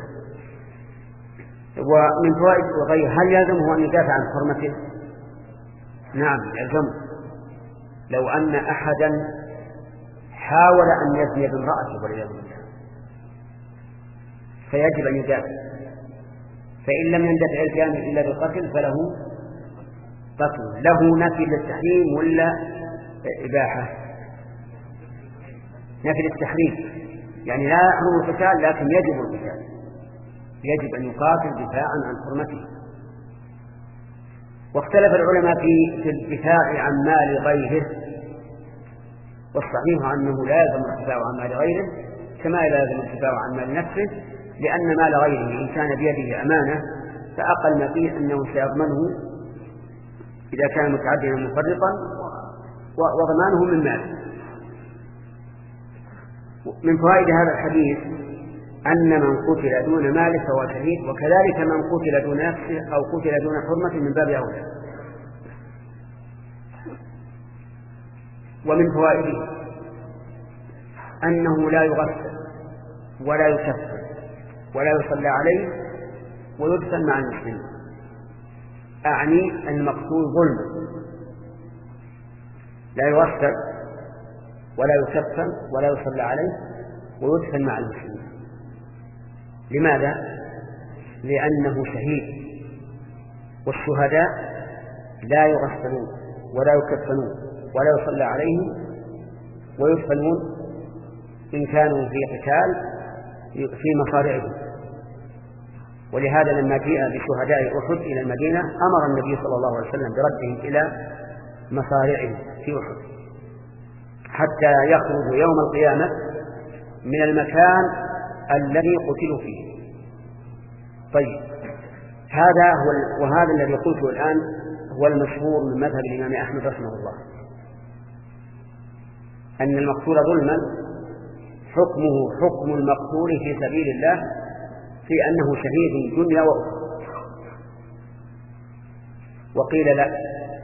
ومن فوائد الغير هل يلزمه أن يدافع عن حرمته؟ نعم يلزمه. لو أن أحدا حاول أن يزني بامرأته والعياذ بالله فيجب أن يدافع، فإن لم يندفع الجاني إلا بالقتل فله قتل. له نفي للتحريم ولا إباحة؟ نفي للتحريم، يعني لا يحرم القتال لكن يجب القتال، يجب أن يقاتل دفاعا عن حرمته. واختلف العلماء في في الدفاع عن مال غيره، والصحيح أنه لا يلزم الدفاع عن مال غيره كما لا يلزم الدفاع عن مال نفسه، لأن مال غيره إن كان بيده أمانة فأقل ما فيه أنه سيضمنه إذا كان متعديا مفرطا وضمانه من ماله. من فوائد هذا الحديث أن من قتل دون ماله فهو شهيد، وكذلك من قتل دون نفسه أو قتل دون حرمة من باب أولى. ومن فوائده أنه لا يغسل ولا يكفر ولا يصلى عليه ويدفن مع المسلمين، أعني المقتول ظلم، لا يغسل ولا يكفن ولا يصلى عليه ويدفن مع المسلمين. لماذا؟ لأنه شهيد، والشهداء لا يغسلون ولا يكفنون ولا يصلى عليهم ويدفنون إن كانوا في قتال في مصارعهم. ولهذا لما جاء بشهداء أحد إلى المدينة أمر النبي صلى الله عليه وسلم بردهم إلى مصارعهم في أحد حتى يخرجوا يوم القيامة من المكان الذي قتلوا فيه. طيب، هذا هو وهذا الذي قلته الآن هو المشهور من مذهب الإمام أحمد رحمه الله، أن المقتول ظلما حكمه حكم المقتول في سبيل الله في أنه شهيد دنيا وأخرى. وقيل لا،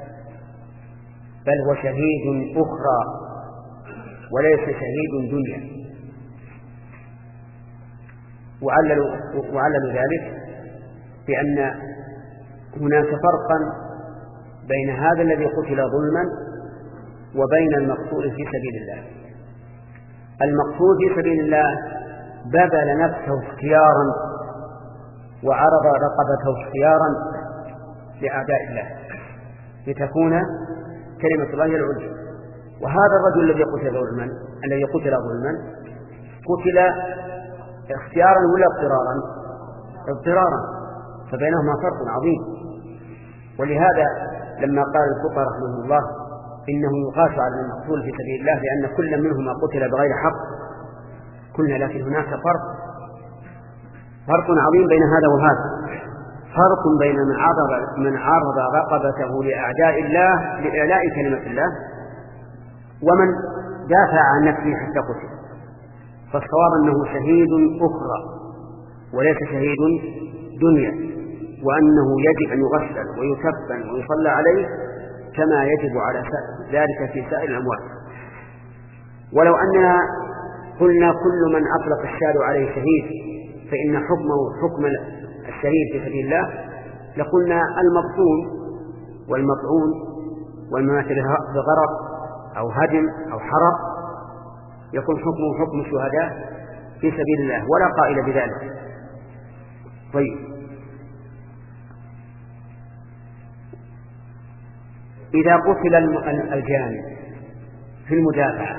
بل هو شهيد أخرى وليس شهيد دنيا. وعللوا, وعللوا ذلك بأن هناك فرقا بين هذا الذي قتل ظلما وبين المقتول في سبيل الله. المقتول في سبيل الله بذل نفسه اختيارا وعرض رقبته اختيارا لأعداء الله لتكون كلمة الله العليا. وهذا الرجل الذي قتل ظلما الذي قتل ظلما قتل اختيارا ولا اضطرارا؟ اضطرارا، فبينهما فرق عظيم. ولهذا لما قال الفقهاء رحمه الله إنه يقاس على المقتول في سبيل الله لأن كل منهما قتل بغير حق، قلنا لكن هناك فرق فرق عظيم بين هذا وهذا، فرق بين من عرض من عرض رقبته لأعداء الله لإعلاء كلمة الله ومن دافع عن نفسه حتى قتل. فالصواب أنه شهيد أخرى وليس شهيد دنيا، وأنه يجب أن يغسل ويكفن ويصلى عليه كما يجب على ذلك في سائر الأموات. ولو أننا قلنا كل من أطلق الشارع عليه شهيد فإن حكمه حكم الشهيد في سبيل الله لقلنا المبطون والمطعون والممات بغرق أو هدم أو حرق يكون حكمه حكم الشهداء في سبيل الله ولا قائل بذلك. طيب، إذا قتل الجاني في المدافعة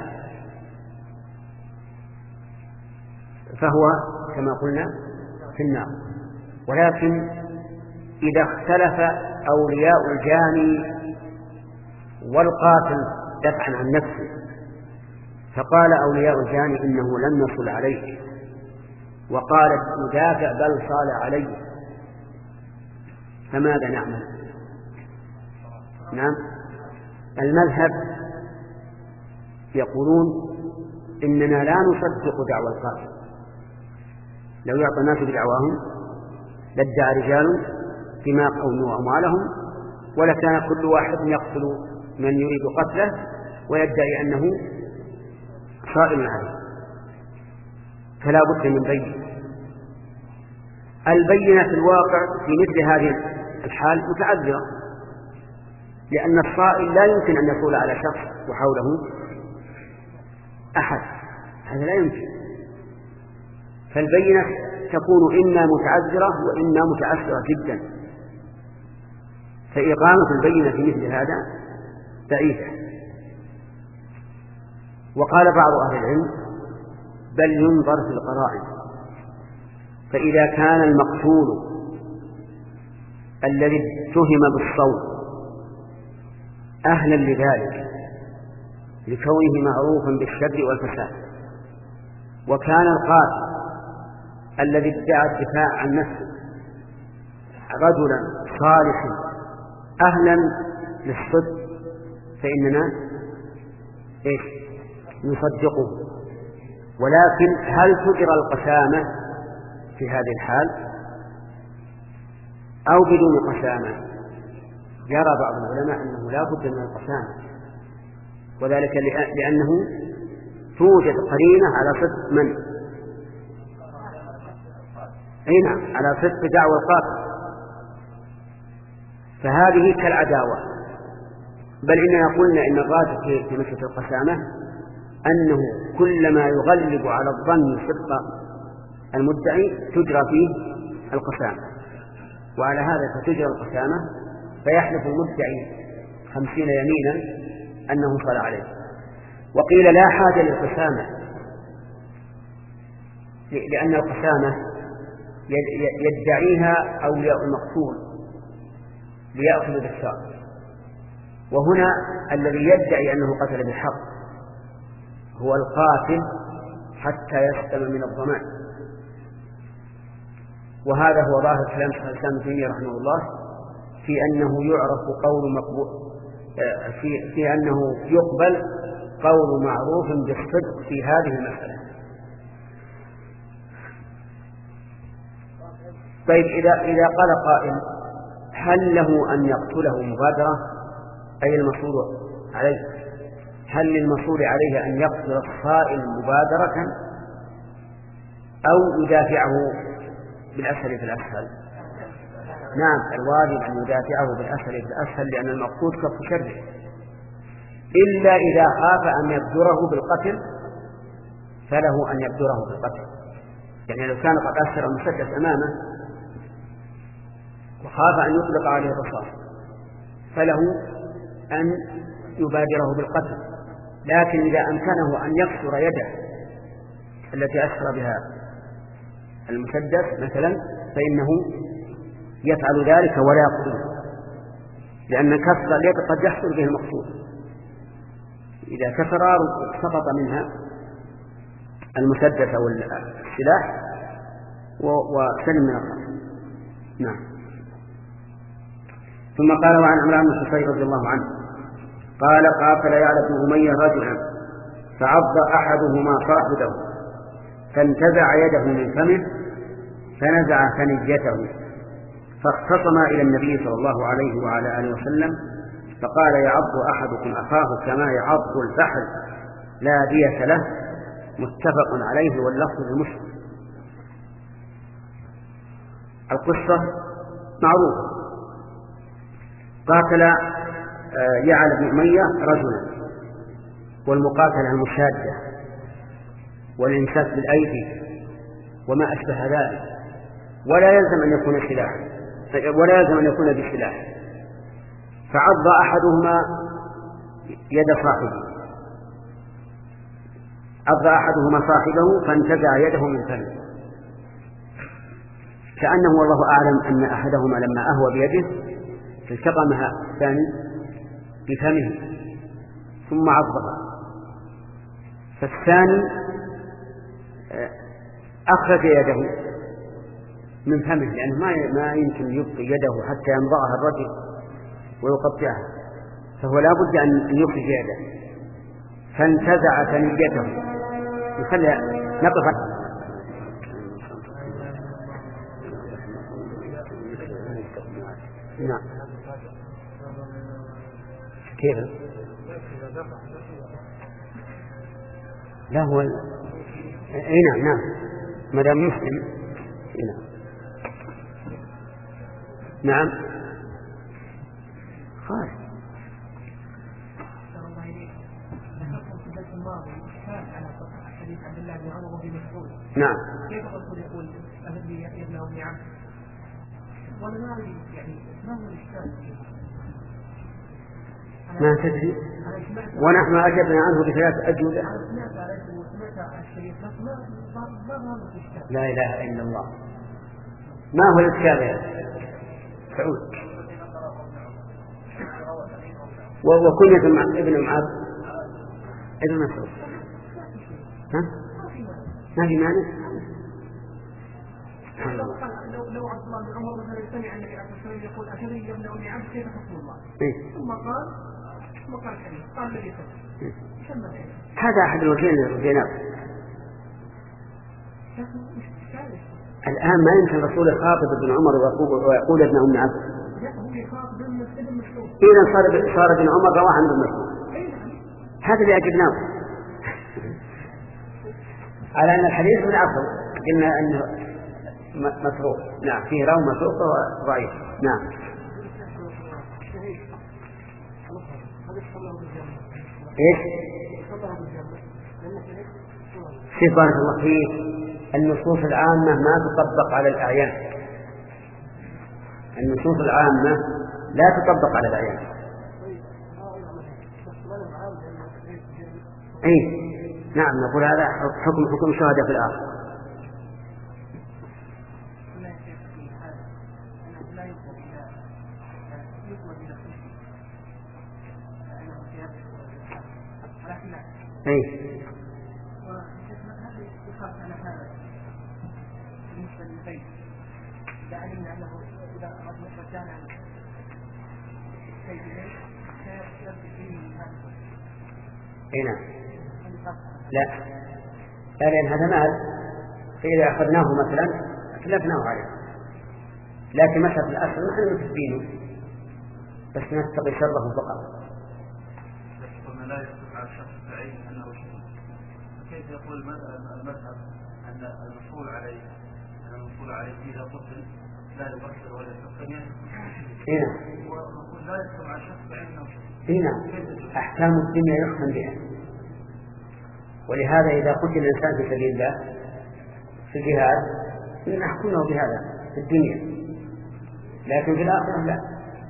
فهو كما قلنا في النار. ولكن إذا اختلف أولياء الجاني والقاتل دفعا عن نفسه فقال أولياء الجاني إنه لم يصل عليه وقال مدافع بل صال عليه، فماذا نعمل؟ نعم، المذهب يقولون إننا لا نصدق دعوى القاتل. لو يعطى الناس بدعواهم لادعى رجال دماءهم وأموالهم ولكان كل واحد يقتل من يريد قتله ويدعي أنه صائم عليه، فلا بد من بينة. البينة في الواقع في مثل هذه الحال متعذرة، لأن الصائل لا يمكن أن يقول على شخص وحوله أحد، هذا لا يمكن. فالبينة تكون إما متعذرة وإما متعسرة جدا، فإقامة البينة في مثل هذا بعيدة. وقال بعض أهل العلم بل ينظر في القرائن، فإذا كان المقتول الذي اتهم بالصوت أهلا لذلك لكونه معروفا بالشر والفساد، وكان القاتل الذي ادعى الدفاع عن نفسه رجلا صالحا أهلا للصدق، فإننا إيش نصدقه. ولكن هل تجرى القسامة في هذه الحال أو بدون قسامة؟ يرى بعض العلماء أنه لا بد من القسامة، وذلك لأنه توجد قرينة على صدق من؟ أي نعم، على صدق دعوى القاتل، فهذه كالعداوة. بل إننا قلنا إن الراجح في مسألة القسامة أنه كلما يغلب على الظن صدق المدعي تجرى فيه القسامة، وعلى هذا فتجرى القسامة فيحلف المدعي خمسين يمينا أنه صلى عليه. وقيل لا حاجة للقسامة لأن القسامة يدعيها أولياء المقتول ليأخذ بالثار، وهنا الذي يدعي أنه قتل بالحق هو القاتل حتى يسلم من الضمان. وهذا هو ظاهر كلام شيخ الإسلام ابن تيمية رحمه الله في أنه يعرف قول مقبول في, في أنه يقبل قول معروف بالصدق في هذه المسألة. طيب إذا إذا قال قائل هل له أن يقتله مبادرة أي المشهور عليه، هل للمشهور عليه أن يقتل الصائل مبادرة أو يدافعه بالأسهل في الأسهل؟ نعم، الواجب أن يدافعه بالأسهل في الأسهل لأن المقصود كف شره، إلا إذا خاف أن يبدره بالقتل فله أن يبدره بالقتل. يعني لو كان قد أسر المسدس أمامه وخاف أن يطلق عليه الرصاص فله أن يبادره بالقتل، لكن إذا أمكنه أن يكسر يده التي أسر بها المسدس مثلا فإنه يفعل ذلك ولا يقتله، لأن كسر اليد قد يحصل به المقصود. إذا كسر سقط منها المسدس أو السلاح وسلم من الخطر. نعم. ثم قال وعن عمران بن حصين رضي الله عنه قال قاتل يعلى بن أمية رجلا فعض أحدهما صاحبه فانتزع يده من فمه فنزع ثنيته فاختصما إلى النبي صلى الله عليه وعلى آله وسلم فقال يعض أحدكم أخاه كما يعض الفحل لا دية له، متفق عليه واللفظ لمسلم. القصة معروفة. قاتل يعلى بن أمية رجلا، والمقاتلة المشادة والإمساك بالأيدي وما أشبه ذلك، ولا يلزم أن يكون سلاحا ولا يلزم أن يكون بسلاح. فعض أحدهما يد صاحبه عض أحدهما صاحبه فانتزع يده من فمه، كأنه والله أعلم أن أحدهما لما أهوى بيده فالتقمها الثاني بفمه ثم عضها، فالثاني أخرج يده من فمه لأنه ما يمكن يبقي يده حتى يمضغها الرجل ويقطعها، فهو لا بد أن يخرج يده، فانتزع ثنيته. نخلي نقف. نعم. كيف؟ لا هو ال... اي نعم نعم ما دام مسلم. نعم نعم خالص. نعم. كيف الرسول يقول أهل ابن أم عبد؟ وأنا ما أدري يعني ما هو الإشكال؟ ما تدري؟ ونحن أجبنا عنه بثلاث أجوبة. لا إله إلا الله. ما هو الإشكال يا سعود؟ وكنية ابن أم عبد ابن مسعود. ها؟ ما في مانع؟ لو لو عبد الله بن عمر مثلا سمع النبي عليه الصلاه والسلام يقول أتدري يا ابن أم عبد كيف حكم الله؟ ثم قال ثم قال الحديث قال الذي سمع هذا أحد الوجهين الزينات. الآن ما يمكن الرسول يخاطب ابن عمر ويقول ابن أم عبد. إذا صار صار ابن عمر رواه عن ابن مسعود. هذا اللي أجبناه. على أن الحديث من أفضل قلنا أنه مسروق. نعم فيه راو مسروق وضعيف. نعم. إيش؟ شيخ بارك الله فيك، النصوص العامة ما تطبق على الأعيان. النصوص العامة لا تطبق على الأعيان. أي نعم نقول هذا حكم حكم شهادة في الآخر. أي إذا علمنا أنه إذا أردنا مكانا شيء إليه سيرد فيه هذا. هنا لا لا لأن هذا مال، فإذا أخذناه مثلا أتلفناه عليه، لكن مثلا الأصل نحن نكسبينه بس نتقي شره فقط. يقول لا يصح على الشخص بعيد أنه شيء، كيف يقول المذهب أن المفعول عليه أن المفعول عليه إذا قتل لا يبشر ولا يكفر؟ هنا ويقول لا يصح على الشخص بعيد أنه شيء. هنا أحكام الدنيا يحكم بها، ولهذا إذا قتل الإنسان في سبيل الله في الجهاد نحكمه بهذا في الدنيا، لكن في الآخرة لا.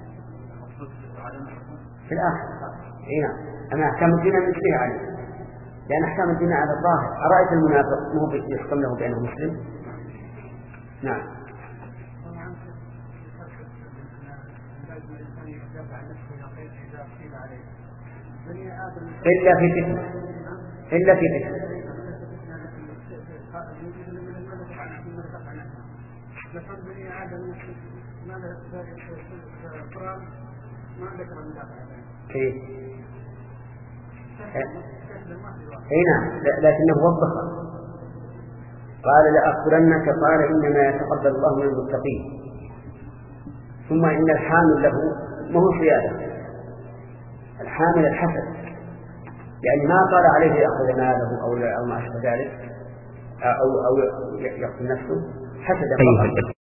في الآخرة هنا أما أحكام الدنيا نشبه عليه، لأن أحكام الدنيا على الظاهر. أرأيت المنافق مو يحكم له بأنه مسلم؟ نعم. إلا في فتنة، إلا في فتنة. كيف؟ اي نعم، لكنه وضح قال لأقتلنك، قال إنما يتقبل الله من المتقين، ثم إن الحامل له ما هو صيادة، الحامل الحسد، يعني ما قال عليه يأخذ ماله أو ما أشبه ذلك أو أو يقتل نفسه، حسد.